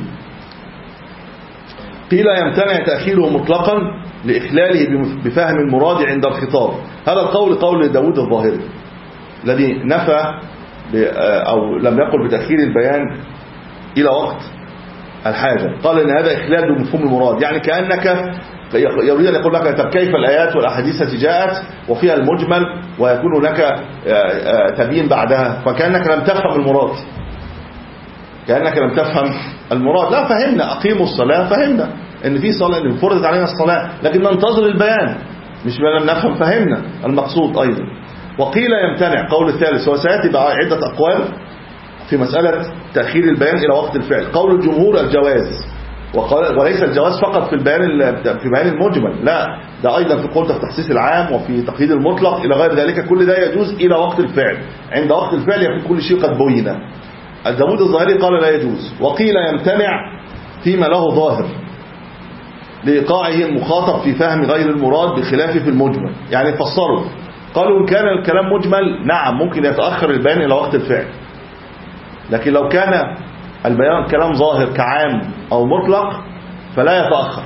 قيل يمتنع تأخيره مطلقا لإخلاله بفهم المراد عند الخطاب. هذا القول قول داود الظاهري الذي نفى أو لم يقل بتأخير البيان إلى وقت الحاجة. قال إن هذا إخلال بمفهوم المراد، يعني كأنك يريد أن يقول لك طب كيف الآيات والأحاديث التي جاءت وفيها المجمل ويكون لك تبيين بعدها، فكأنك لم تفهم المراد، كأنك لم تفهم المراد. لا، فهمنا أقيموا الصلاة، فهمنا إن في صلاة، إن فرضت علينا الصلاة، لكن ننتظر البيان، مش لم نفهم، فهمنا المقصود أيضا. وقيل يمتنع قول الثالث، وسيأتي بقى عدة أقوال في مسألة تأخير البيان إلى وقت الفعل. قول الجمهور الجواز، وليس الجواز فقط في البيان في بيان المجمل، لا، ده أيضا في قول تخصيص العام وفي تقييد المطلق إلى غير ذلك، كل ده يجوز إلى وقت الفعل. عند وقت الفعل يكون كل شيء قد بين. داود الظاهري قال لا يجوز. وقيل يمتنع فيما له ظاهر لإيقاعه المخاطب في فهم غير المراد بخلافه في المجمل. يعني فسروا، قالوا إن كان الكلام مجمل نعم ممكن يتأخر البيان إلى وقت الفعل، لكن لو كان البيان كلام ظاهر كعام أو مطلق فلا يتأخر.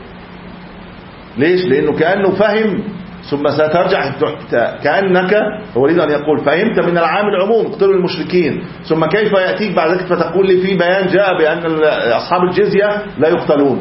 ليش؟ لأنه كأنه فهم ثم سترجع كأنك أريد أن يقول فهمت من العام العموم اقتلوا المشركين، ثم كيف يأتيك بعد ذلك فتقول لي في بيان جاء بأن أصحاب الجزية لا يقتلون،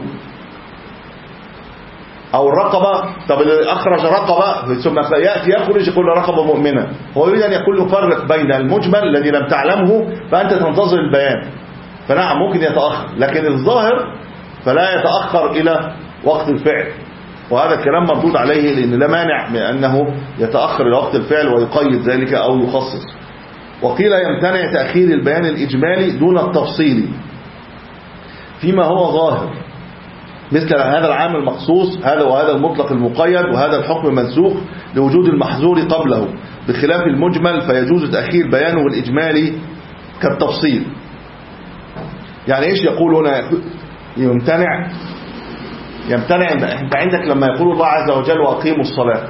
أو الرقبة، طب اللي أخرج رقبة ثم يأتي يخرج يقول رقبة مؤمنة. هو يريد أن يقول يفرق بين المجمل الذي لم تعلمه فأنت تنتظر البيان، فنعم ممكن يتأخر، لكن الظاهر فلا يتأخر إلى وقت الفعل، وهذا الكلام مردود عليه لأن لا مانع من أنه يتأخر إلى وقت الفعل ويقيد ذلك أو يخصص. وقيل يمتنع تأخير البيان الإجمالي دون التفصيل فيما هو ظاهر، مثل هذا العام المخصوص هذا وهذا المطلق المقيد وهذا الحكم منسوخ لوجود المحظور قبله، بخلاف المجمل فيجوز تأخير بيانه الإجمالي كالتفصيل. يعني إيش يقول هنا؟ يمتنع يمتنع انت عندك لما يقول الله عز وجل وأقيموا الصلاة،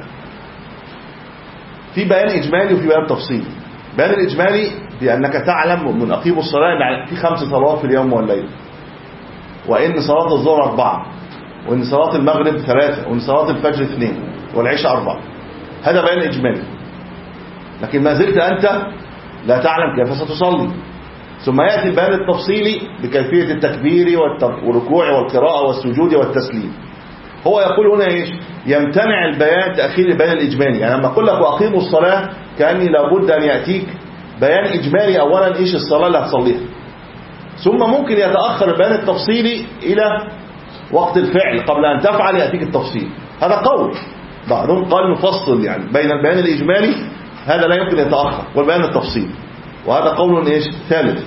في بيان إجمالي وفي بيان تفصيلي. بيان الإجمالي بأنك تعلم من أقيموا الصلاة أن في خمس صلوات في اليوم والليل، وإن صلاة الظهر أربعة، وإن صلاة المغرب ثلاثة، وإن صلاة الفجر اثنين، والعشاء أربعة. هذا بيان إجمالي، لكن ما زلت أنت لا تعلم كيف ستصلي. ثم يأتي البيان التفصيلي بكيفية التكبير والركوع والقراءة والسجود والتسليم. هو يقول هنا إيش؟ يمتنع البيان تأخير البيان الإجمالي. يعني لما أقول لك وأقيموا الصلاة كأني لابد أن يأتيك بيان إجمالي أولا إيش الصلاة اللي هتصليها، ثم ممكن يتأخر البيان التفصيلي إلى وقت الفعل قبل أن تفعل يأتيك التفصيل. هذا قول، بعضهم قال نفصل يعني بين البيان الإجمالي هذا لا يمكن يتأخر والبيان التفصيلي، وهذا قول إيش ثالث.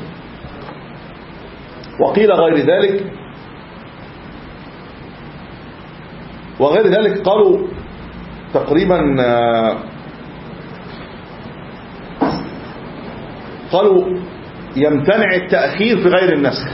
وقيل غير ذلك وغير ذلك قالوا تقريبا قالوا يمتنع التأخير في غير النسخ.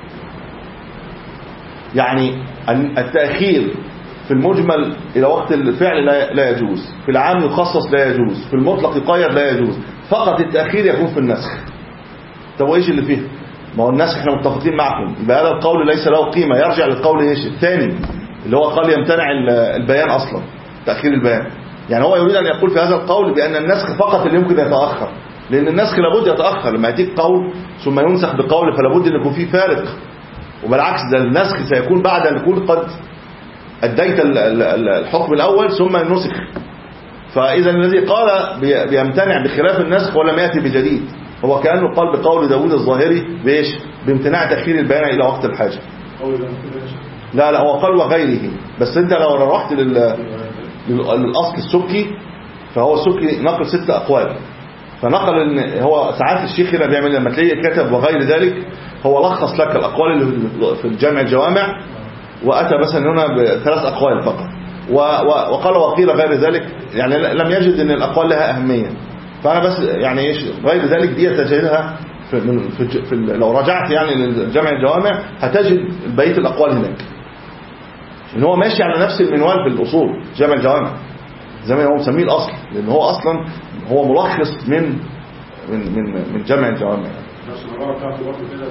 يعني التأخير في المجمل إلى وقت الفعل لا يجوز، في العام يخصص لا يجوز، في المطلق يقيد لا يجوز، فقط التأخير يكون في النسخ. طب وإيش اللي فيه؟ ما هو النسخ احنا متفقين معكم، يبقى هذا القول ليس له قيمة، يرجع للقول ايش الثاني اللي هو قال يمتنع البيان أصلا، تأخير البيان. يعني هو يريد أن يقول في هذا القول بأن النسخ فقط اللي يمكن يتأخر، لأن النسخ لابد يتأخر. لما يأتيك قول ثم ينسخ بقول فلابد أن يكون فيه فارق، وبالعكس ده النسخ سيكون بعد أن يكون قد أديت الحكم الأول ثم النسخ. فإذا الذي قال بيمتنع بخلاف النسخ ولم يأتي بجديد، هو كأنه قال بقول داود الظاهري بإيش؟ بامتناع تأخير البيان إلى وقت الحاجة. لا لا هو قال وغيره، بس أنت لو رحت لل... للأصل السبكي فهو السبكي نقل ست أقوال، فنقل إن هو ساعات الشيخ هنا بيعمل لما تلاقيه كتب وغير ذلك هو لخص لك الأقوال اللي في الجامع الجوامع، وأتى مثلا هنا بثلاث أقوال فقط، وقال وقيل غير ذلك، يعني لم يجد أن الأقوال لها أهمية. فأنا بس يعني إيش غير ذلك دي تجدها في, في, في لو رجعت يعني للجامع الجوامع هتجد بقية الأقوال هناك، إن هو ماشي على نفس المنوال في الأصول جامع الجوامع زي ما هو مسميه الأصل، لأن هو أصلا هو ملخص من من من, من جامع الجوامع. نفس المرة بتاعته برضه كده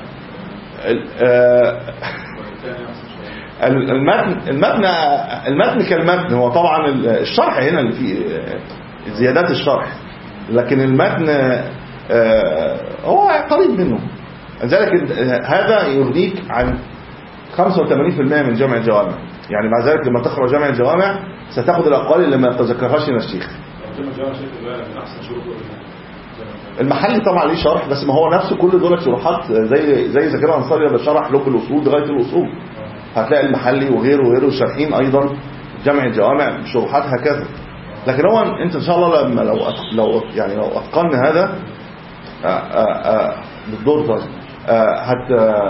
المتن المتن المتن كالمتن، هو طبعا الشرح هنا اللي فيه زيادات الشرح، لكن المتن هو قريب منه. لذلك هذا يغنيك عن خمسة وثمانين بالمئة من جامع الجوامع. يعني مع ذلك لما تقرأ جامع الجوامع ستأخذ الأقوال اللي ما تذكرهاش هنا الشيخ. المحلي طبعا ليه شرح، بس ما هو نفسه كل دول شروحات زي زي ذكر أنصاري اللي شرح لب الأصول لغاية الأصول، هتلاقي المحلي وغيره وغيره الشارحين أيضا جامع الجوامع شروحات هكذا. لكن هو أنت إن شاء الله لما لو لو يعني لو أتقن هذا بالدور ده هت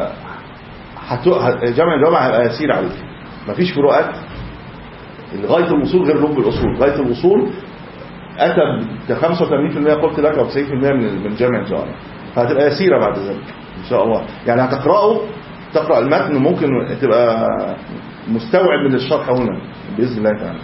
هت جامع الجوامع هيبقى يسير عليك، مفيش فروقات لغاية الوصول غير لب الأصول. لغاية الوصول أتى ب خمسة وثمانين بالمئة قلت لك أو تسعين بالمئة من من جامع الجوامع، فهتبقى يسيرة بعد ذلك إن شاء الله. يعني هتقرأه تقرأ المتن ممكن تبقى مستوعب من الشرح هنا بإذن الله تعالى.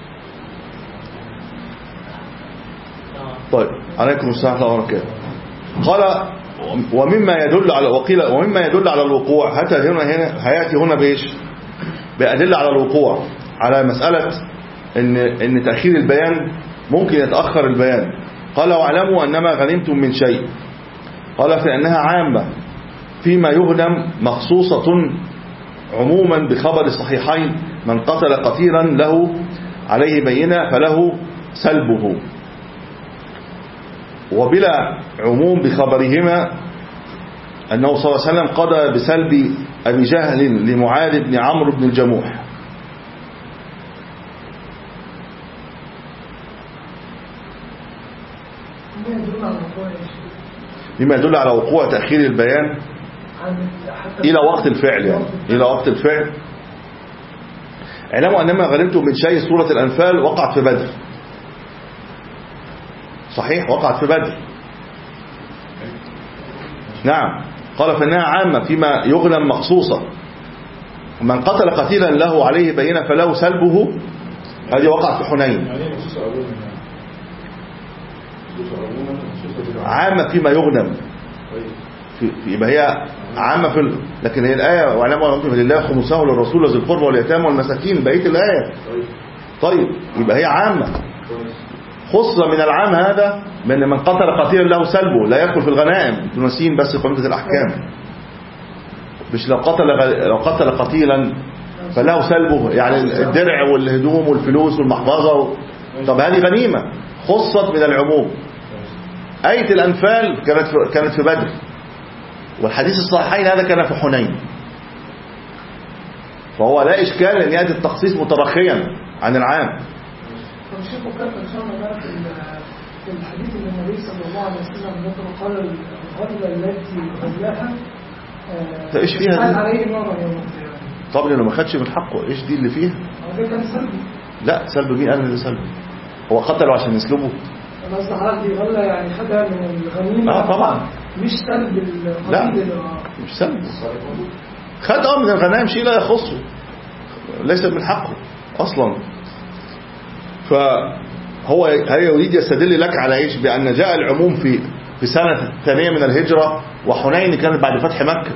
طيب عليكم السلام ورحمة الله وبركاته. قال ومما يدل على وقيل ومما يدل على الوقوع حتى هنا هنا هياتي هنا بايش؟ بأدلة على الوقوع، على مسألة ان ان تأخير البيان ممكن يتأخر البيان. قال واعلموا انما غنمتم من شيء، قال فإنها عامة فيما يغنم مخصوصة عموما بخبر الصحيحين من قتل قتيلا له عليه بينة فله سلبه، وبلا عموم بخبرهما أنه صلى الله عليه وسلم قضى بسلب أبي جهل لمعاذ بن عمرو بن الجموح. مما يدل على وقوع تأخير البيان إلى وقت الفعل، يعني إلى وقت الفعل. اعلموا أنما غنمتم من شيء سورة الأنفال وقعت في بدر، صحيح وقعت في بدر، نعم. قال فإنها عامة فيما يغنم مخصوصة، من قتل قتيلا له عليه بينة فله سلبه، هذه وقعت في حنين. عامة فيما يغنم، يبقى هي عامة في ال... لكن هي الآية واعلموا أن لله خمسه للرسول ذي القربى واليتامى والمساكين، بقية الآية. طيب يبقى هي عامة، خص من العام هذا من من قتل قتيلا له سلبه، لا يدخل في الغنائم تنسين بس قانون الأحكام. مش لو قتل لو قتل قتيلا فله سلبه، يعني الدرع والهدوم والفلوس والمحفظة و... طب هذه غنيمة خصت من العموم. آية الأنفال كانت في... كانت في بدر، والحديث الصحيحين هذا كان في حنين، فهو لا إشكال أن يأتي التخصيص مترخيا عن العام. الشيخ وكان إن شاء الله بقى في الحديث اللي النبي صلى الله عليه وسلم ذكر قال الغزلة التي غزلها ده إيش فيها دي؟ عليه مرة يوم القيامة. طب لأنه ما خدش من حقه، إيش دي اللي فيها؟ ده كان سلبي. لا سلب مين قال اللي سلبي؟ هو قتله عشان يسلبه؟ أنا قصدي حضرتك دي غلة يعني خدها من الغنيمة. اه طبعا مش سلب القتيل. لا مش سلب، خد اه من الغنائم شيء لا يخصه، ليس من حقه أصلا. فهو هي يريد يستدل لك على ايش؟ بأن جاء العموم في في سنة الثانية من الهجرة، وحنين كانت بعد فتح مكة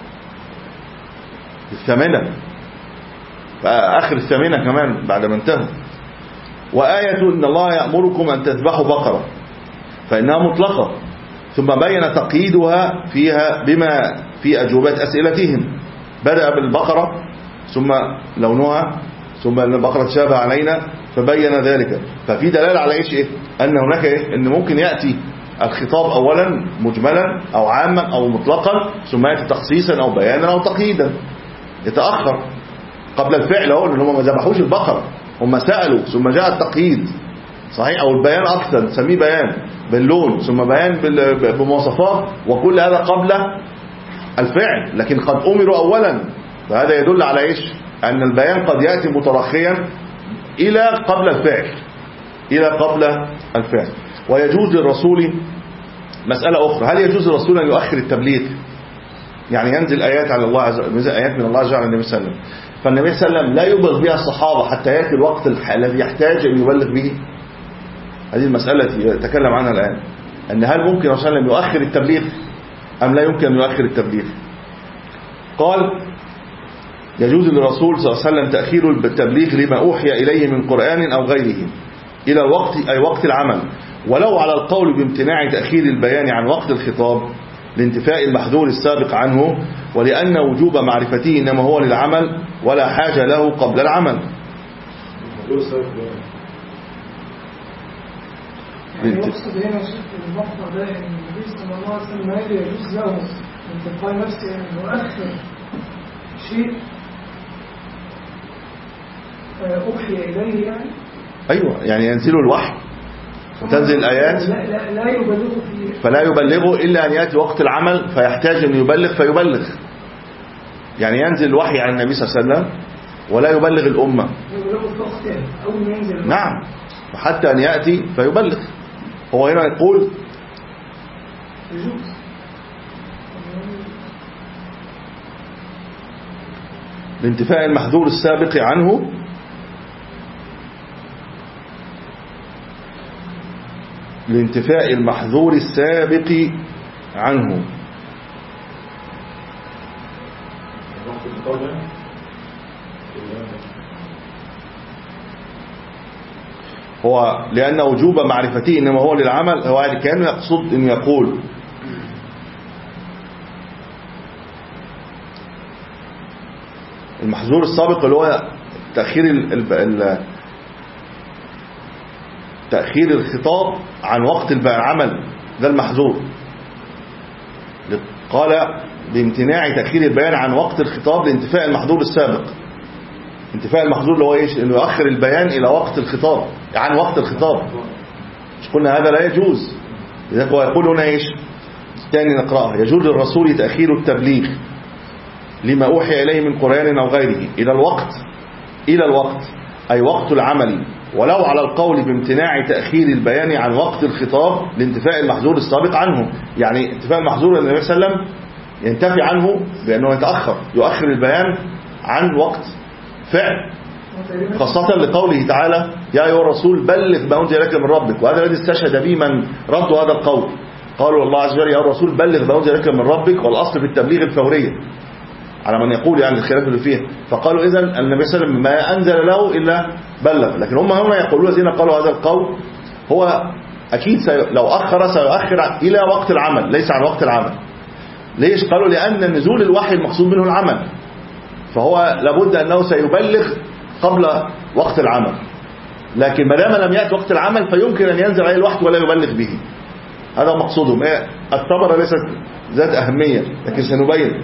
الثامنة، فآخر الثامنة كمان بعد ما انتهوا. وآية إن الله يأمركم أن تذبحوا بقرة فإنها مطلقة، ثم بين تقييدها فيها بما في أجوبة أسئلتهم، بدأ بالبقرة ثم لونها ثم أن البقرة تشابه علينا فبين ذلك. ففي دلالة على إيش؟ إيه؟ أن هناك إيه؟ أن ممكن يأتي الخطاب أولا مجملا أو عاما أو مطلقا، ثم يأتي تخصيصا أو بيانا أو تقييدا، يتأخر قبل الفعل. أقول إن هم ما ذبحوش البقرة، هم سألوا ثم جاء التقييد، صحيح، أو البيان أكثر نسميه بيان باللون ثم بيان بمواصفات، وكل هذا قبل الفعل، لكن قد أمروا أولا. فهذا يدل على إيش؟ أن البيان قد يأتي مترخيا إلى قبل الفعل، إلى قبل الفعل. ويجوز للرسول مسألة أخرى، هل يجوز للرسول أن يؤخر التبليغ؟ يعني ينزل آيات على الله عز وجل، آيات من الله عز وجل على النبي صلى الله عليه وسلم، فالنبي صلى الله عليه وسلم لا يبلغ بها الصحابة حتى يأتي الوقت الذي يحتاج أن يبلغ به. هذه المسألة التي يتكلم عنها الآن، أن هل ممكن الرسول صلى الله عليه وسلم يؤخر التبليغ أم لا يمكن أن يؤخر التبليغ؟ قال يجوز للرسول صلى الله عليه وسلم تأخير التبليغ لما أوحي إليه من قرآن أو غيره إلى الوقت أي وقت العمل، ولو على القول بامتناع تأخير البيان عن وقت الخطاب لانتفاء المحذور السابق عنه، ولأن وجوب معرفته إنما هو للعمل ولا حاجة له قبل العمل. يعني يقصد هنا شيء المقطع ده ان النبي صلى الله عليه وسلم لا يجوز له من تلقاء نفسه ان يؤخر شيء أوحي إليه يعني. أيوة يعني ينزل الوحي وتنزل الآيات، لا, لا, لا يبلغه فيه، فلا يبلغه إلا أن يأتي وقت العمل فيحتاج أن يبلغ فيبلغ. يعني ينزل الوحي عن النبي صلى الله عليه وسلم ولا يبلغ الأمة، يبلغه في وقته أول ما ينزل. نعم، وحتى أن يأتي فيبلغ. هو هنا يقول يجوز لانتفاء المحذور السابق عنه، لانتفاء المحذور السابق عنه. هو لأن وجوب معرفته إنما هو للعمل، هو كأنه يقصد إنه يقول المحظور السابق اللي هو تأخير ال ال تأخير الخطاب عن وقت العمل، ده المحظور. قال بامتناع تأخير البيان عن وقت الخطاب لانتفاء المحظور السابق. انتفاء المحظور اللي هو ايش؟ انه يؤخر البيان الى وقت الخطاب، عن وقت الخطاب. مش قلنا هذا لا يجوز؟ لذلك هو يقول هنا ايش؟ تاني نقرأها: يجوز للرسول تأخير التبليغ لما أوحي إليه من قرآن أو غيره إلى الوقت إلى الوقت أي وقت العمل، ولو على القول بامتناع تأخير البيان عن وقت الخطاب لانتفاء المحظور السابق عنه. يعني انتفاء المحظور النبي صلى الله عليه وسلم ينتفي عنه بأنه يتأخر، يؤخر البيان عن وقت فعل، خاصة لقوله تعالى: يا أيها الرسول بلغ ما أنزل إليك من ربك. وهذا الذي استشهد به من ردوا هذا القول، قالوا الله عز وجل: يا الرسول بلغ ما أنزل إليك من ربك، والأصل في التبليغ الفورية على من يقول يعني الخلاف اللي فيه. فقالوا إذن النبي صلى الله عليه وسلم ما أنزل له إلا بلغ. لكن هم هنا يقولون الذين قالوا هذا القول هو أكيد سي... لو أخر سيؤخر إلى وقت العمل ليس عن وقت العمل. ليش؟ قالوا لأن نزول الوحي المقصود منه العمل، فهو لابد أنه سيبلغ قبل وقت العمل. لكن ما دام لم يأتي وقت العمل فيمكن أن ينزل عليه الوحي ولا يبلغ به. هذا مقصودهم. الثمرة ليست ذات أهمية، لكن سنبين.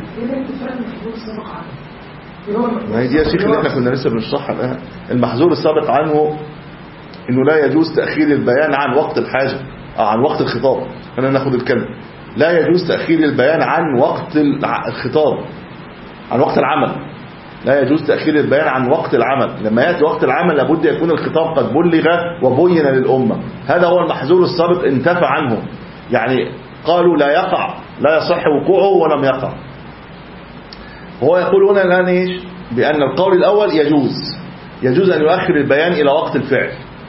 ما هي دي يا شيخ اللي احنا كنا لسه بنشرحها الآن. المحظور السابق عنه إنه لا يجوز تأخير البيان عن وقت الحاجة أو عن وقت الخطاب. أنا ناخد الكلمة: لا يجوز تأخير البيان عن وقت الخطاب، عن وقت العمل. لا يجوز تأخير البيان عن وقت العمل. لما يأتي وقت العمل لابد يكون الخطاب قد بلغ وبين للأمة. هذا هو المحظور السابق انتفى عنه. يعني قالوا لا يقع، لا يصح وقوعه ولم يقع. هو يقول هنا الآن إيش؟ بأن القول الأول يجوز يجوز أن يؤخر البيان إلى وقت الفعل.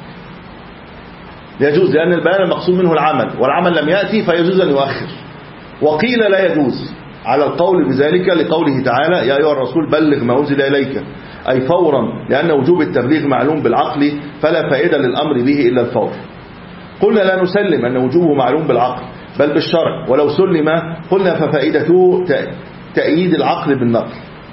يجوز لأن البيان المقصود منه العمل، والعمل لم يأتي فيجوز أن يؤخر. وقيل لا يجوز على القول بذلك لقوله تعالى: يا أيها الرسول بلغ ما أنزل إليك، أي فورا، لأن وجوب التبليغ معلوم بالعقل فلا فائدة للأمر به إلا الفور. قلنا لا نسلم أن وجوبه معلوم بالعقل بل بالشرع، ولو سلم قلنا ففائدته تأييد العقل بالنقل.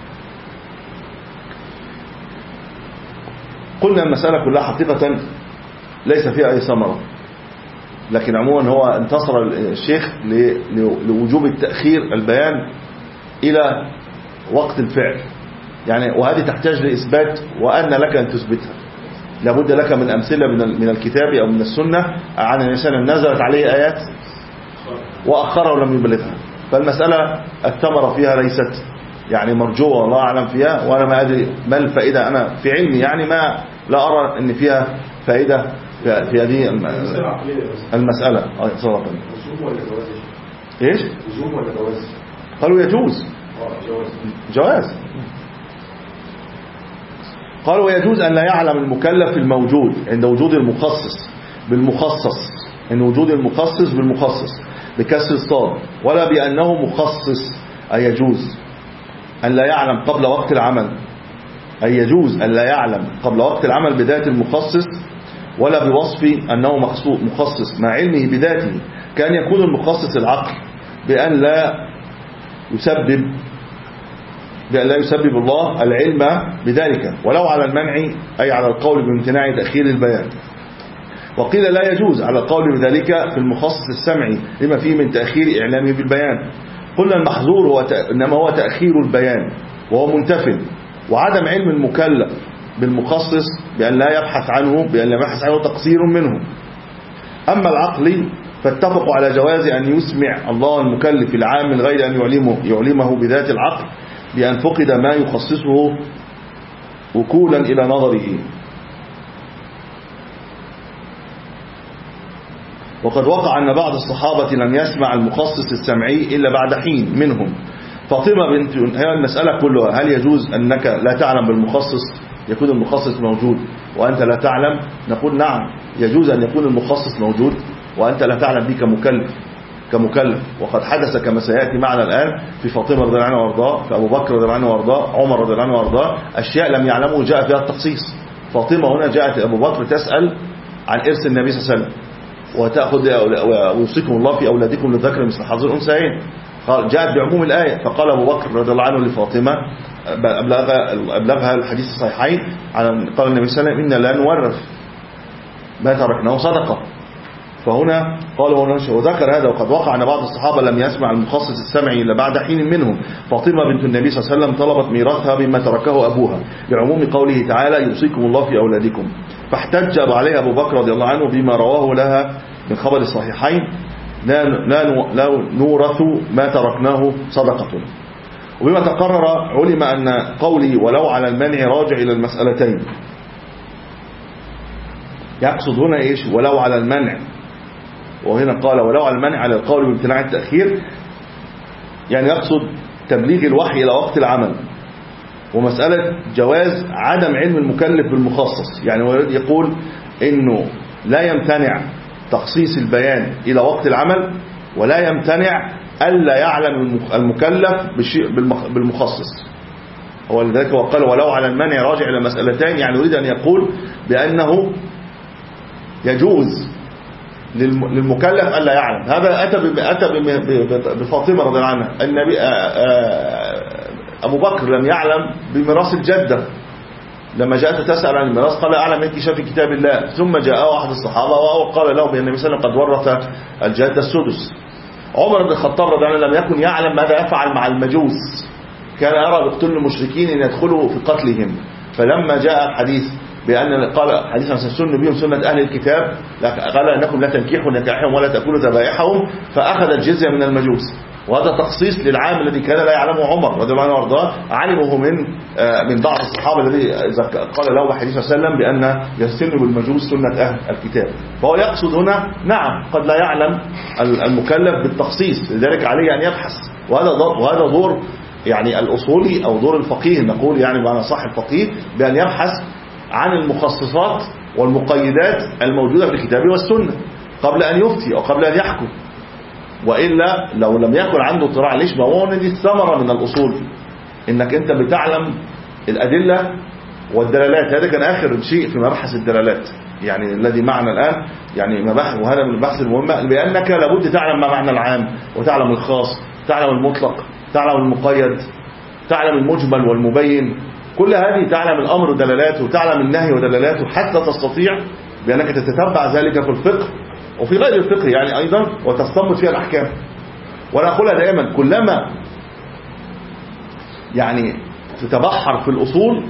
قلنا المسألة كلها حقيقة ليس فيها أي ثمرة، لكن عموما هو انتصر الشيخ لوجوب التأخير البيان إلى وقت الفعل. يعني وهذه تحتاج لإثبات، وأن لك أن تثبتها. لابد لك من أمثلة من الكتاب أو من السنة عن الإنسان نزلت عليه آيات وأخرها ولم يبلغها. فالمسألة الثمرة فيها ليست يعني مرجوة، والله أعلم فيها، وأنا ما أدري ما الفائدة. أنا في علمي يعني ما لا أرى أن فيها فائدة في هذه المسألة. صراحة إيش؟ وجوب ولا جواز؟ قالوا يجوز. جواز. قالوا يجوز أن لا يعلم المكلف الموجود عند وجود المخصص بالمخصص، عند وجود المخصص بالمخصص بكسر الصاد، ولا بأنه مخصص. أي يجوز أن لا يعلم قبل وقت العمل، أي يجوز أن لا يعلم قبل وقت العمل بذات المخصص ولا بوصف أنه مخصص مع علمه بذاته، كان يكون المخصص العقل بأن لا يسبب بأن لا يسبب الله العلم بذلك، ولو على المنع أي على القول بامتناع تأخير البيان. وقيل لا يجوز على القول بذلك في المخصص السمعي لما فيه من تأخير إعلامه بالبيان. قلنا المحظور هو إنما هو تأخير البيان وهو منتفل، وعدم علم المكلف بالمخصص بأن لا يبحث عنه بأن لا يبحث عنه تقصير منه. أما العقل فاتفقوا على جواز أن يسمع الله المكلف العام من غير أن يعلمه, يعلمه بذات العقل بأن فقد ما يخصصه وكولا إلى نظره. وقد وقع أن بعض الصحابة لم يسمع المخصص السمعي إلا بعد حين منهم. فاطمة بنت هي المسألة كلها، هل يجوز أنك لا تعلم بالمخصص، يكون المخصص موجود وأنت لا تعلم؟ نقول نعم، يجوز أن يكون المخصص موجود وأنت لا تعلم بك مكلف. كمكلف. وقد حدث كما سيأتي معنا الآن في فاطمة رضي الله عنها وارضاه، في أبو بكر رضي الله عنه وارضاه، عمر رضي الله عنه وارضاه، أشياء لم يعلموا جاء فيها التخصيص. فاطمة هنا جاءت أبو بكر تسأل عن إرث النبي صلى الله عليه وسلم، وتأخذ ويوصيكم الله في أولادكم للذكر مثل حظ الأنثيين، جاءت بعموم الآية. فقال أبو بكر رضي الله عنه لفاطمة، أبلغها الحديث الصحيحين، قال النبي صلى الله عليه وسلم إن لا نورث ما تركناه صدقة. فهنا قال وذكر هذا، وقد وقع أن بعض الصحابة لم يسمع المخصص السمعي إلا بعد حين منهم. فاطمة بنت النبي صلى الله عليه وسلم طلبت ميراثها بما تركه أبوها لعموم قوله تعالى يوصيكم الله في أولادكم، فاحتج عليها أبو بكر رضي الله عنه بما رواه لها من خبر الصحيحين لا, لا نورث ما تركناه صدقة. وبما تقرر علم أن قولي ولو على المنع راجع إلى المسألتين. يقصد هنا إيش؟ ولو على المنع، وهنا قال ولو على المنع على القول بامتناع التأخير، يعني يقصد تبليغ الوحي إلى وقت العمل، ومسألة جواز عدم علم المكلف بالمخصص. يعني هو يقول إنه لا يمتنع تخصيص البيان إلى وقت العمل، ولا يمتنع ألا يعلم المكلف بالمخصص. هو لذلك وقال ولو على المنع راجع إلى مسألتين، يعني يريد أن يقول بأنه يجوز للمكلف ألا يعلم. هذا أتى أتى بفاطمة رضي الله عنها. النبي أبو بكر لم يعلم بميراث الجدة لما جاءت تسأل عن الميراث، قال أعلم انكشاف في كتاب الله. ثم جاء أحد الصحابة وقال له بأن النبي صلى الله عليه وسلم قد ورث الجدة السدس. عمر بن الخطاب رضي الله عنه لم يكن يعلم ماذا يفعل مع المجوس، كان يرى بقتل المشركين أن يدخلوا في قتلهم. فلما جاء الحديث بأن قال حديثا سنسن بهم سنة أهل الكتاب، قال أنكم لا تنكحوا نكاحهم ولا تأكلوا ذبائحهم، فأخذ الجزية من المجوس. وهذا تخصيص للعام الذي كان لا يعلمه عمر رضي الله عنه وارضاه، علمه من من بعض الصحابة الذي قال له حديث صلى الله عليه وسلم بأن يسن بالمجوس سنة أهل الكتاب. فهو يقصد هنا نعم قد لا يعلم المكلف بالتخصيص، لذلك عليه أن يبحث. وهذا وهذا دور يعني الأصولي أو دور الفقيه، نقول يعني بأن صح الفقيه بأن يبحث عن المخصصات والمقيدات الموجودة في الكتاب والسنة قبل أن يفتي أو قبل أن يحكم. وإلا لو لم يكن عنده اطلاع، ليش؟ ما هو دي الثمرة من الأصول، إنك أنت بتعلم الأدلة والدلالات. هذا كان آخر شيء في مبحث الدلالات يعني الذي معنا الآن، يعني مباحث، وهذا من البحث المهمة، بأنك لابد تعلم ما معنى العام، وتعلم الخاص، تعلم المطلق، تعلم المقيد، تعلم المجمل والمبين. كل هذه تعلم الأمر ودللاته، وتعلم النهي ودللاته، حتى تستطيع بأنك تتتبع ذلك في الفقه وفي غير الفقه يعني أيضا، وتستنبط فيها الأحكام. وأنا أقولها دائما، كلما يعني تتبحر في الأصول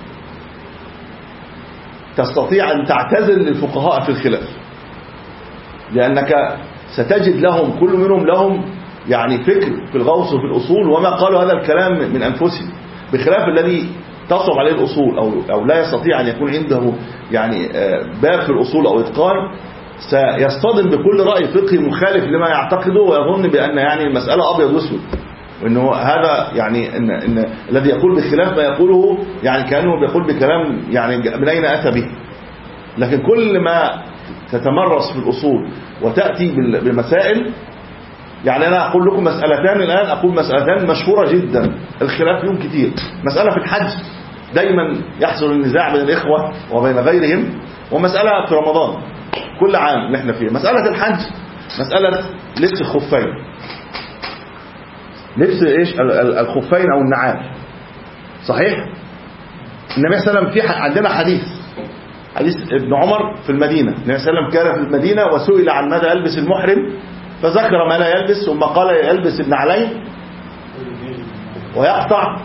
تستطيع أن تعتزل للفقهاء في الخلاف، لأنك ستجد لهم كل منهم لهم يعني فكر في الغوص وفي الأصول، وما قالوا هذا الكلام من أنفسهم، بخلاف الذي تصعب عليه الأصول أو أو لا يستطيع أن يكون عنده يعني باب في الأصول أو إتقان، سيصطدم بكل رأي فقهي مخالف لما يعتقده، ويظن بأن يعني المسألة أبيض وأسود، وإنه هذا يعني إن, إن الذي يقول بخلاف ما يقوله يعني كأنه بيقول بكلام يعني من أين أتى به. لكن كل ما تتمرس في الأصول وتأتي بمسائل، يعني أنا أقول لكم مسألتان الآن، أقول مسألتان مشهورة جدا الخلاف فيهم كتير. مسألة في الحج دايما يحصل النزاع بين الإخوة وبين غيرهم، ومسألة في رمضان كل عام نحن فيه. مسألة الحج مسألة لبس الخفين، لبس إيش الخفين أو النعال. صحيح النبي صلى الله عليه وسلم في عندنا حديث حديث ابن عمر في المدينة، النبي صلى الله عليه وسلم كان في المدينة وسئل عن ماذا يلبس المحرم، فذكر ما لا يلبس، ثم قال يلبس النعلين ويقطع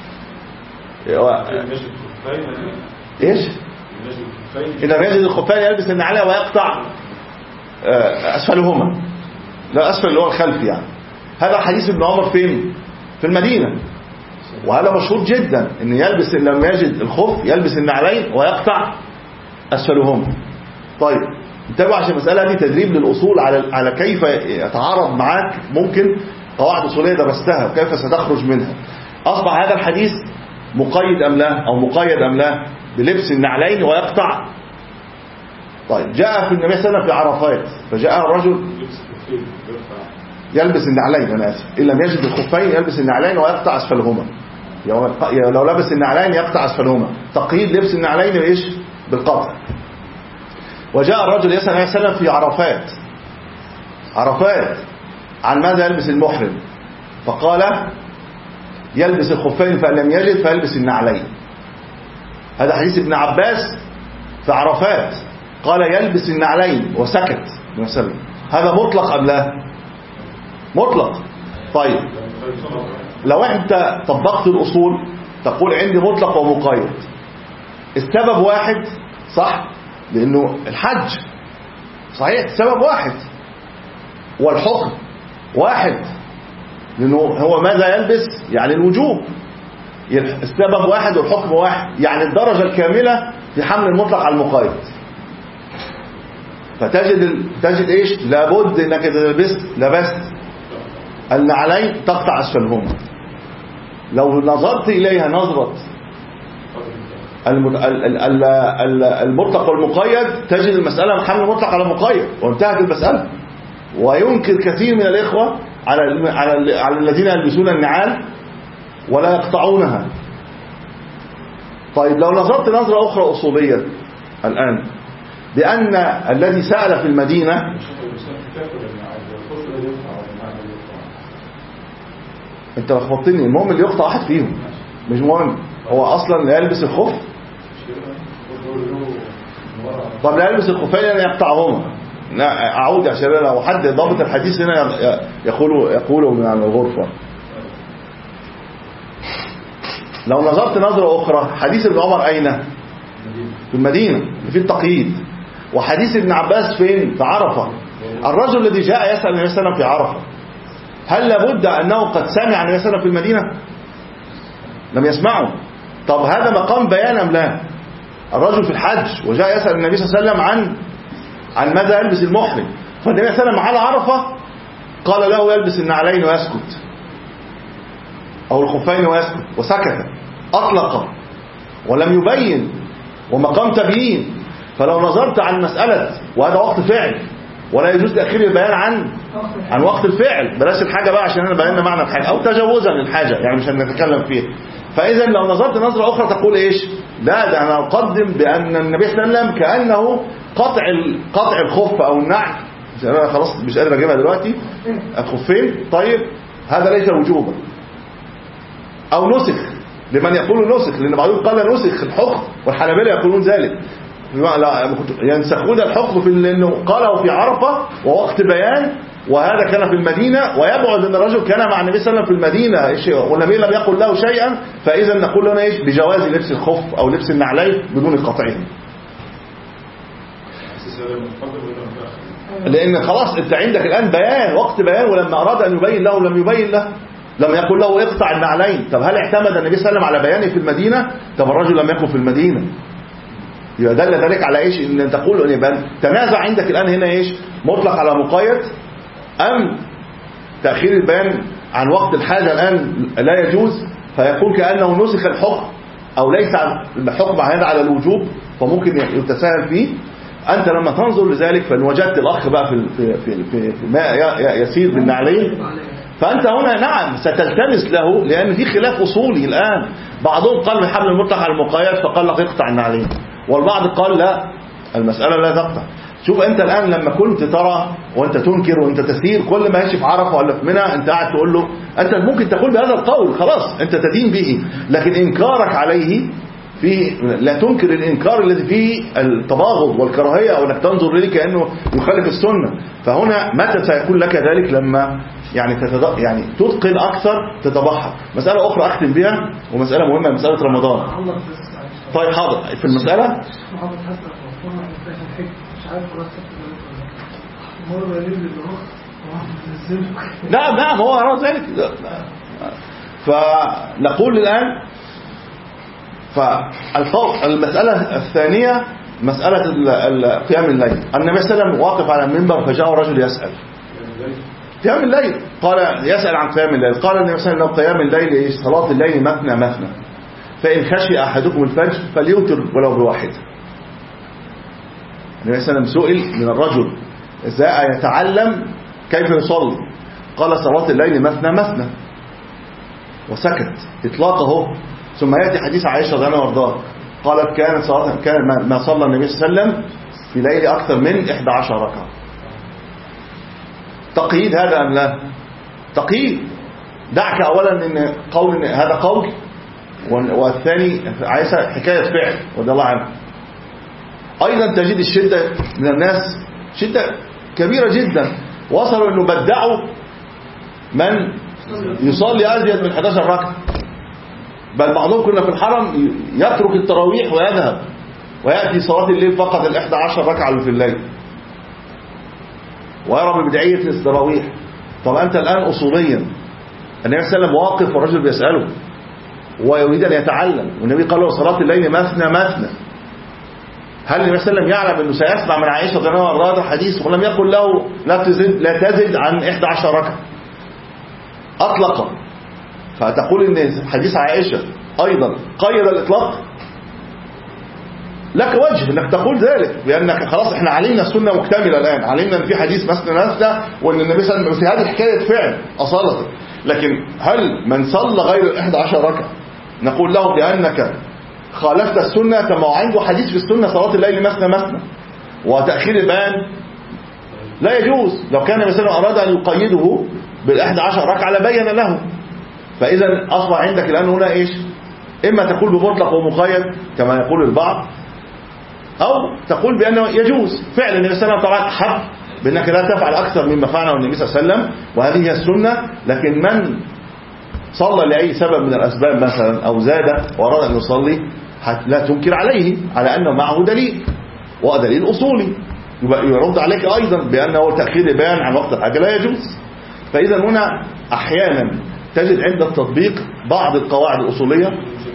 ايش إذا يجد الخفين يلبس النعلين ويقطع أسفلهما، لا أسفل اللي هو الخلف يعني. هذا حديث ابن عمر فين؟ في المدينة، وهذا مشهور جدا ان يلبس لما يجد الخف يلبس النعلين ويقطع أسفلهما. طيب انتبهوا عشان المسألة دي تدريب للأصول على على كيف يتعارض معاك ممكن قواعد أصولية درستها وكيف ستخرج منها. أصبح هذا الحديث مقيد أم لا، أو مقيد أم لا بلبس النعلين ويقطع. طيب جاء في النبي صلى الله عليه وسلم في عرفات، فجاء الرجل يلبس النعلين، أنا آسف، إن لم يجد الخفين يلبس النعلين ويقطع أسفلهما. لو لبس النعلين يقطع أسفلهما، تقييد لبس النعلين بإيش؟ بالقطع. وجاء الرجل يسأل عليه السلام في عرفات عرفات عن ماذا يلبس المحرم، فقال يلبس الخفين، فإن لم يجد فيلبس النعلين. هذا حديث ابن عباس في عرفات، قال يلبس النعلين وسكت وسلم. هذا مطلق أم لا؟ مطلق. طيب لو انت طبقت الأصول تقول عندي مطلق ومقيد، السبب واحد صح، لأنه الحج صحيح السبب واحد والحكم واحد، لأنه هو ماذا يلبس يعني الوجوب، السبب واحد والحكم واحد، يعني الدرجة الكاملة في حمل المطلق على المقيد. فتجد تجد ايش؟ لابد انك اذا لبست لبست النعلين تقطع اسفلهما. لو نظرت اليها نظرة المطلق والمقيد تجد المسألة من حمل المطلق على المقيد وانتهت المسألة. وينكر كثير من الإخوة على على على الذين يلبسون النعال ولا يقطعونها. طيب لو نظرت نظرة أخرى أصولية الآن، بأن الذي سأل في المدينة انت لخبطتني، المهم اللي يقطع واحد فيهم مش مهم، هو اصلا لا يلبس الخف. طب لا يلبس الخفين يعني يقطعهما. اعود عشان لو حد ضابط الحديث هنا يقول يقوله من الغرفة. لو نظرت نظرة اخرى، حديث ابن عمر اين؟ في المدينة في التقييد، وحديث ابن عباس فين؟ في عرفة. الرجل الذي جاء يسأل النبي صلى الله عليه وسلم في عرفة، هل لابد أنه قد سمع النبي صلى الله عليه وسلم في المدينة؟ لم يسمعه. طب هذا مقام بيان أم لا؟ الرجل في الحج وجاء يسأل النبي صلى الله عليه وسلم عن عن ماذا يلبس المحرم، فالنبي صلى الله عليه وسلم على عرفة قال له يلبس النعلين ويسكت أو الخفين ويسكت، وسكت أطلق ولم يبين، ومقام تبيين. فلو نظرت عن مسألة وهذا وقت فعل ولا يجوز تأخير البيان عن عن وقت الفعل، بلاش الحاجة بقى عشان انا بينا معنى الحاجة، او تجاوزا للحاجة يعني مش هنتكلم فيها. فاذا لو نظرت نظرة اخرى تقول ايش؟ لا ده انا اقدم بان النبي صلى الله عليه وسلم كأنه قطع قطع الخف او النعل، انا خلاص مش قادر اجيبها دلوقتي، الخفين، طيب هذا ليس وجوبا، او نسخ لمن يقول نسخ، لان بعضهم قال نسخ الحكم والحنابلة يقولون ذلك، ينسخون الحكم في انه قاله في عرفة ووقت بيان، وهذا كان في المدينة، ويبعد ان الرجل كان مع النبي صلى الله عليه وسلم في المدينة والنبي لم يقل له شيئا، فاذا نقول له ايش؟ بجواز لبس الخف او لبس النعلين بدون قطعهم. لان خلاص انت عندك الان بيان وقت بيان، ولما اراد ان يبين له لم يبين له، لم يقل له اقطع النعلين. طب هل اعتمد النبي صلى الله عليه وسلم على بيانه في المدينة؟ طب الرجل لم يكن في المدينة، يبقى دل ذلك على ايش؟ ان تقول ان يبقى تنازع عندك الان هنا ايش؟ مطلق على مقيد، ام تاخير البيان عن وقت الحاجه الان لا يجوز، فيكون كانه نسخ الحكم او ليس الحكم هذا على الوجوب فممكن يتساهل فيه. انت لما تنظر لذلك فان وجدت الاخ بقى في في في, في, في ما يسير بالنعلين، فانت هنا نعم ستلتمس له، لان في خلاف اصولي الان. بعضهم قال بحمل المطلق على المقيد فقال لك اقطع النعلين، والبعض قال لا المسألة لا تقطع. شوف انت الان لما كنت ترى وانت تنكر وانت تسير كل ما يمشي في عرفه ولا في منى انت قاعد تقول له، انت ممكن تقول بهذا القول خلاص انت تدين به، لكن انكارك عليه فيه لا تنكر الانكار الذي فيه التباغض والكراهيه، او انك تنظر ليه كانه يخالف السنه. فهنا متى سيكون لك ذلك؟ لما يعني تتد... يعني تتقن اكثر، تتبحر. مساله اخرى اختم بها ومساله مهمه، مساله رمضان. طيب حاضر في المساله نعم نعم هو أرى ذلك. فنقول الآن فالمسألة الثانية مسألة قيام الليل. النبي صلى الله عليه وسلم واقف على المنبر فجاء رجل يسأل قيام الليل، قال يسأل عن قيام الليل، قال النبي صلى الله عليه وسلم قيام الليل صلاة الليل مثنى مثنى، فإن خشي أحدكم الفجر فليوتر ولو بواحد. النبي صلى الله عليه وسلم سئل من الرجل ازاي يتعلم كيف يصلي، قال صلاة الليل مثنى مثنى وسكت إطلاقه. ثم يأتي حديث عائشة رضي الله عنها قالت كانت صلاة كان ما صلى النبي صلى الله عليه وسلم في ليل أكثر من إحدى عشر ركعة. تقييد هذا أم لا؟ تقييد. دعك أولا إن قول إن هذا قول، والثاني عائشة حكاية فعل رضي الله عنها. أيضا تجد الشدة من الناس شدة كبيرة جدا، وصلوا أنه بدعوا من يصلي أزيد من إحدى عشرة ركعة، بل بعضهم كنا في الحرم يترك التراويح ويذهب ويأتي صلاة الليل فقط الإحدى عشر ركعة اللي في الليل ويرى ببدعية التراويح. طب أنت الآن أصوليا النبي صلى الله عليه وسلم واقف والرجل بيسأله ويريد أن يتعلم، والنبي قال له صلاة الليل مثنى مثنى. هل النبي صلى الله عليه وسلم يعلم أنه سيسمع من عائشة رضي الله عنها هذا الحديث ولم يقل له لا تزد لا تزد عن إحدى عشر ركعة أطلق؟ فتقول إن حديث عائشة أيضا قيد الإطلاق؟ لك وجه انك تقول ذلك، لانك خلاص احنا علمنا السنه مكتمله الان، علمنا ان في حديث مثنى مثنى وان النبي صلى الله عليه وسلم في هذه حكايه فعل اصاله. لكن هل من صلى غير إحدى عشر ركعه نقول له بانك خالفت السنه؟ كما عنده حديث في السنه صلاه الليل مثنى مثنى وتاخير البيان لا يجوز. لو كان النبي صلى الله عليه وسلم اراد ان يقيده بالإحدى عشر ركعه لبين له. فاذا اصبح عندك الان هنا ايش؟ اما تقول بمطلق ومقيد كما يقول البعض، أو تقول بأنه يجوز فعل النبي صلى الله عليه وسلم. طبعا حق بأنك لا تفعل أكثر مما فعله النبي صلى الله عليه وسلم وهذه هي السنة. لكن من صلى لأي سبب من الأسباب مثلا أو زاد وأراد أن يصلي لا تنكر عليه على أنه معه دليل ودليل أصولي يرد عليك أيضا بأنه تأخير البيان عن وقت الحاجة لا يجوز. فإذا هنا أحيانا تجد عند التطبيق بعض القواعد الأصولية.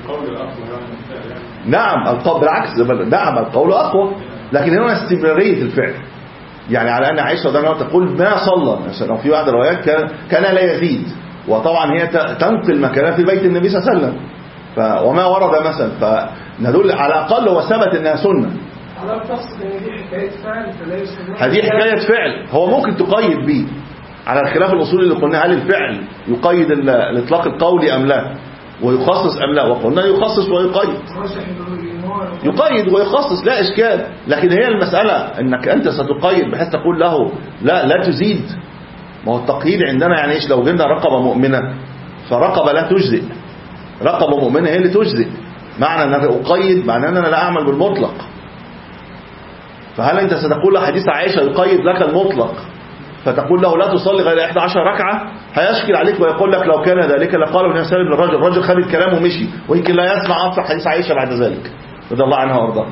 نعم القول بالعكس، نعم القول أقوى، لكن هنا استمرارية الفعل. يعني على أن عائشة رضي الله عنها تقول ما صلى مثلا، في بعض الروايات كان كان لا يزيد، وطبعا هي تنقل مكانها في بيت النبي صلى الله عليه وسلم. ف وما ورد مثلا فندل على الأقل وثبت أنها سنة. على تقصد ان دي حكايه فعل فليس هذه حكاية فعل هو ممكن تقيد به على الخلاف الأصولي اللي قلنا، هل الفعل يقيد الإطلاق القولي أم لا، ويخصص أم لا؟ وقلنا يخصص ويقيد، يقيد ويخصص لا إشكال. لكن هي المسألة أنك أنت ستقيد بحيث تقول له لا لا تزيد. ما هو التقييد عندنا يعني إيش؟ لو جبنا رقبة مؤمنة فرقبة لا تجزئ، رقبة مؤمنة هي اللي تجزئ. معنى أن أنا أقيد معنى أن أنا لا أعمل بالمطلق. فهل أنت ستقول لحديث عائشة يقيد لك المطلق فتقول له لا تصلي غير إحدى عشر ركعة؟ هيشكل عليك ويقول لك لو كان ذلك لقاله النبي صلى الله عليه وسلم للرجل، الرجل خد الكلام ومشي ويمكن لا يسمع أصلا حديث عائشة بعد ذلك رضي الله عنها وارضاها.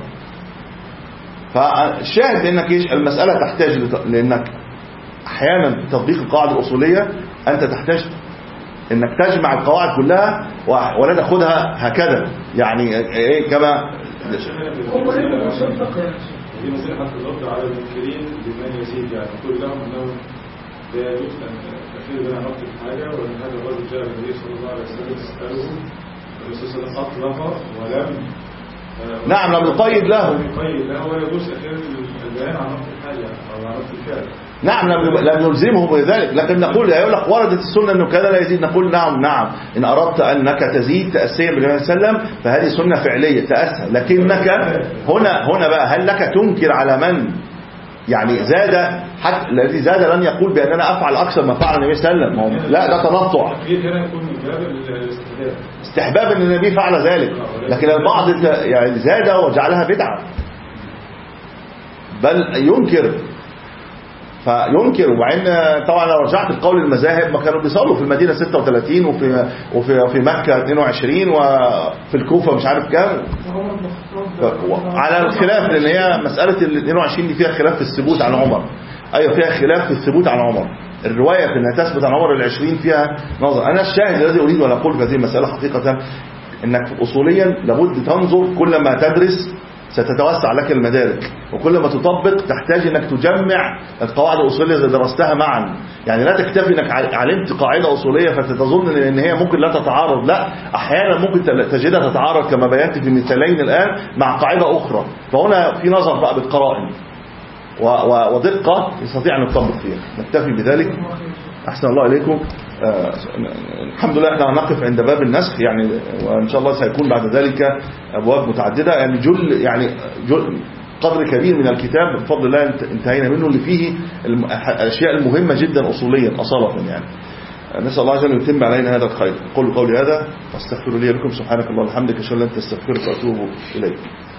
فالشاهد انك ايش؟ المسألة تحتاج لانك احيانا تطبيق القواعد الأصولية انت تحتاج انك تجمع القواعد كلها ولا تاخدها هكذا يعني ايه كما دي نصيحة الرد على المنكرين بمن يزيد، يعني نقول لهم انه لا يجوز ان تأخير بين نقطة الحاجة، وان هذا الرجل جاء النبي صلى الله عليه وسلم يسأله والرسول صلى الله عليه وسلم أطلق ولم نعم لم يقيد له يقيد له ولا يجوز تأخير البيان عن نقطة الحاجة أو عن نقطة الفعل. نعم لم لم يلزمه بذلك، لكن نقول يقول لك وردت السنة انه كذا لا يزيد، نقول نعم نعم ان اردت انك تزيد تأسيا بالنبي صلى الله عليه وسلم فهذه سنة فعلية تأسى. لكنك هنا هنا بقى هل لك تنكر على من يعني زاد؟ حتى الذي زاد لن يقول بان انا افعل اكثر ما فعل النبي صلى الله عليه وسلم، لا ده تنطع. هنا يكون من باب الاستحباب، استحباب ان النبي فعل ذلك، لكن البعض يعني زاد وجعلها بدعة بل ينكر فينكر. وعن طبعا لو رجعت القول المذاهب ما كانوا بيصلوا في المدينة ستة وثلاثين وفي وفي في مكة اثنين وعشرين وفي الكوفة مش عارف كام على الخلاف، لان هي مسألة ال اثنين وعشرين دي فيها خلاف في الثبوت عن عمر. ايوه فيها خلاف في الثبوت عن عمر، الرواية في انها تثبت عن عمر العشرين فيها نظر. انا الشاهد الذي اريد ان اقول في هذه المسألة حقيقة انك اصوليا لابد تنظر كل ما تدرس ستتوسع لك المدارك، وكل ما تطبق تحتاج انك تجمع القواعد الأصولية اللي درستها معا. يعني لا تكتفي انك علمت قاعدة أصولية فتظن ان هي ممكن لا تتعارض، لا احيانا ممكن تجدها تتعارض كما بينت في مثالين الآن مع قاعدة أخرى. فهنا في نظر بقى بالقرائن ودقة يستطيع ان يطبق فيها. نكتفي بذلك. أحسن الله إليكم. آه الحمد لله احنا هنقف عند باب النسخ يعني، وإن شاء الله سيكون بعد ذلك أبواب متعددة يعني. جل يعني جل قدر كبير من الكتاب بفضل الله انتهينا منه، اللي فيه الأشياء المهمة جدا أصوليا أصالة يعني. نسأل الله عز وجل يتم علينا هذا الخير. قولوا قولي هذا واستغفر لي لكم. سبحانك اللهم وبحمدك أشهد أن لا إله إلا أنت أستغفرك وأتوب إليك.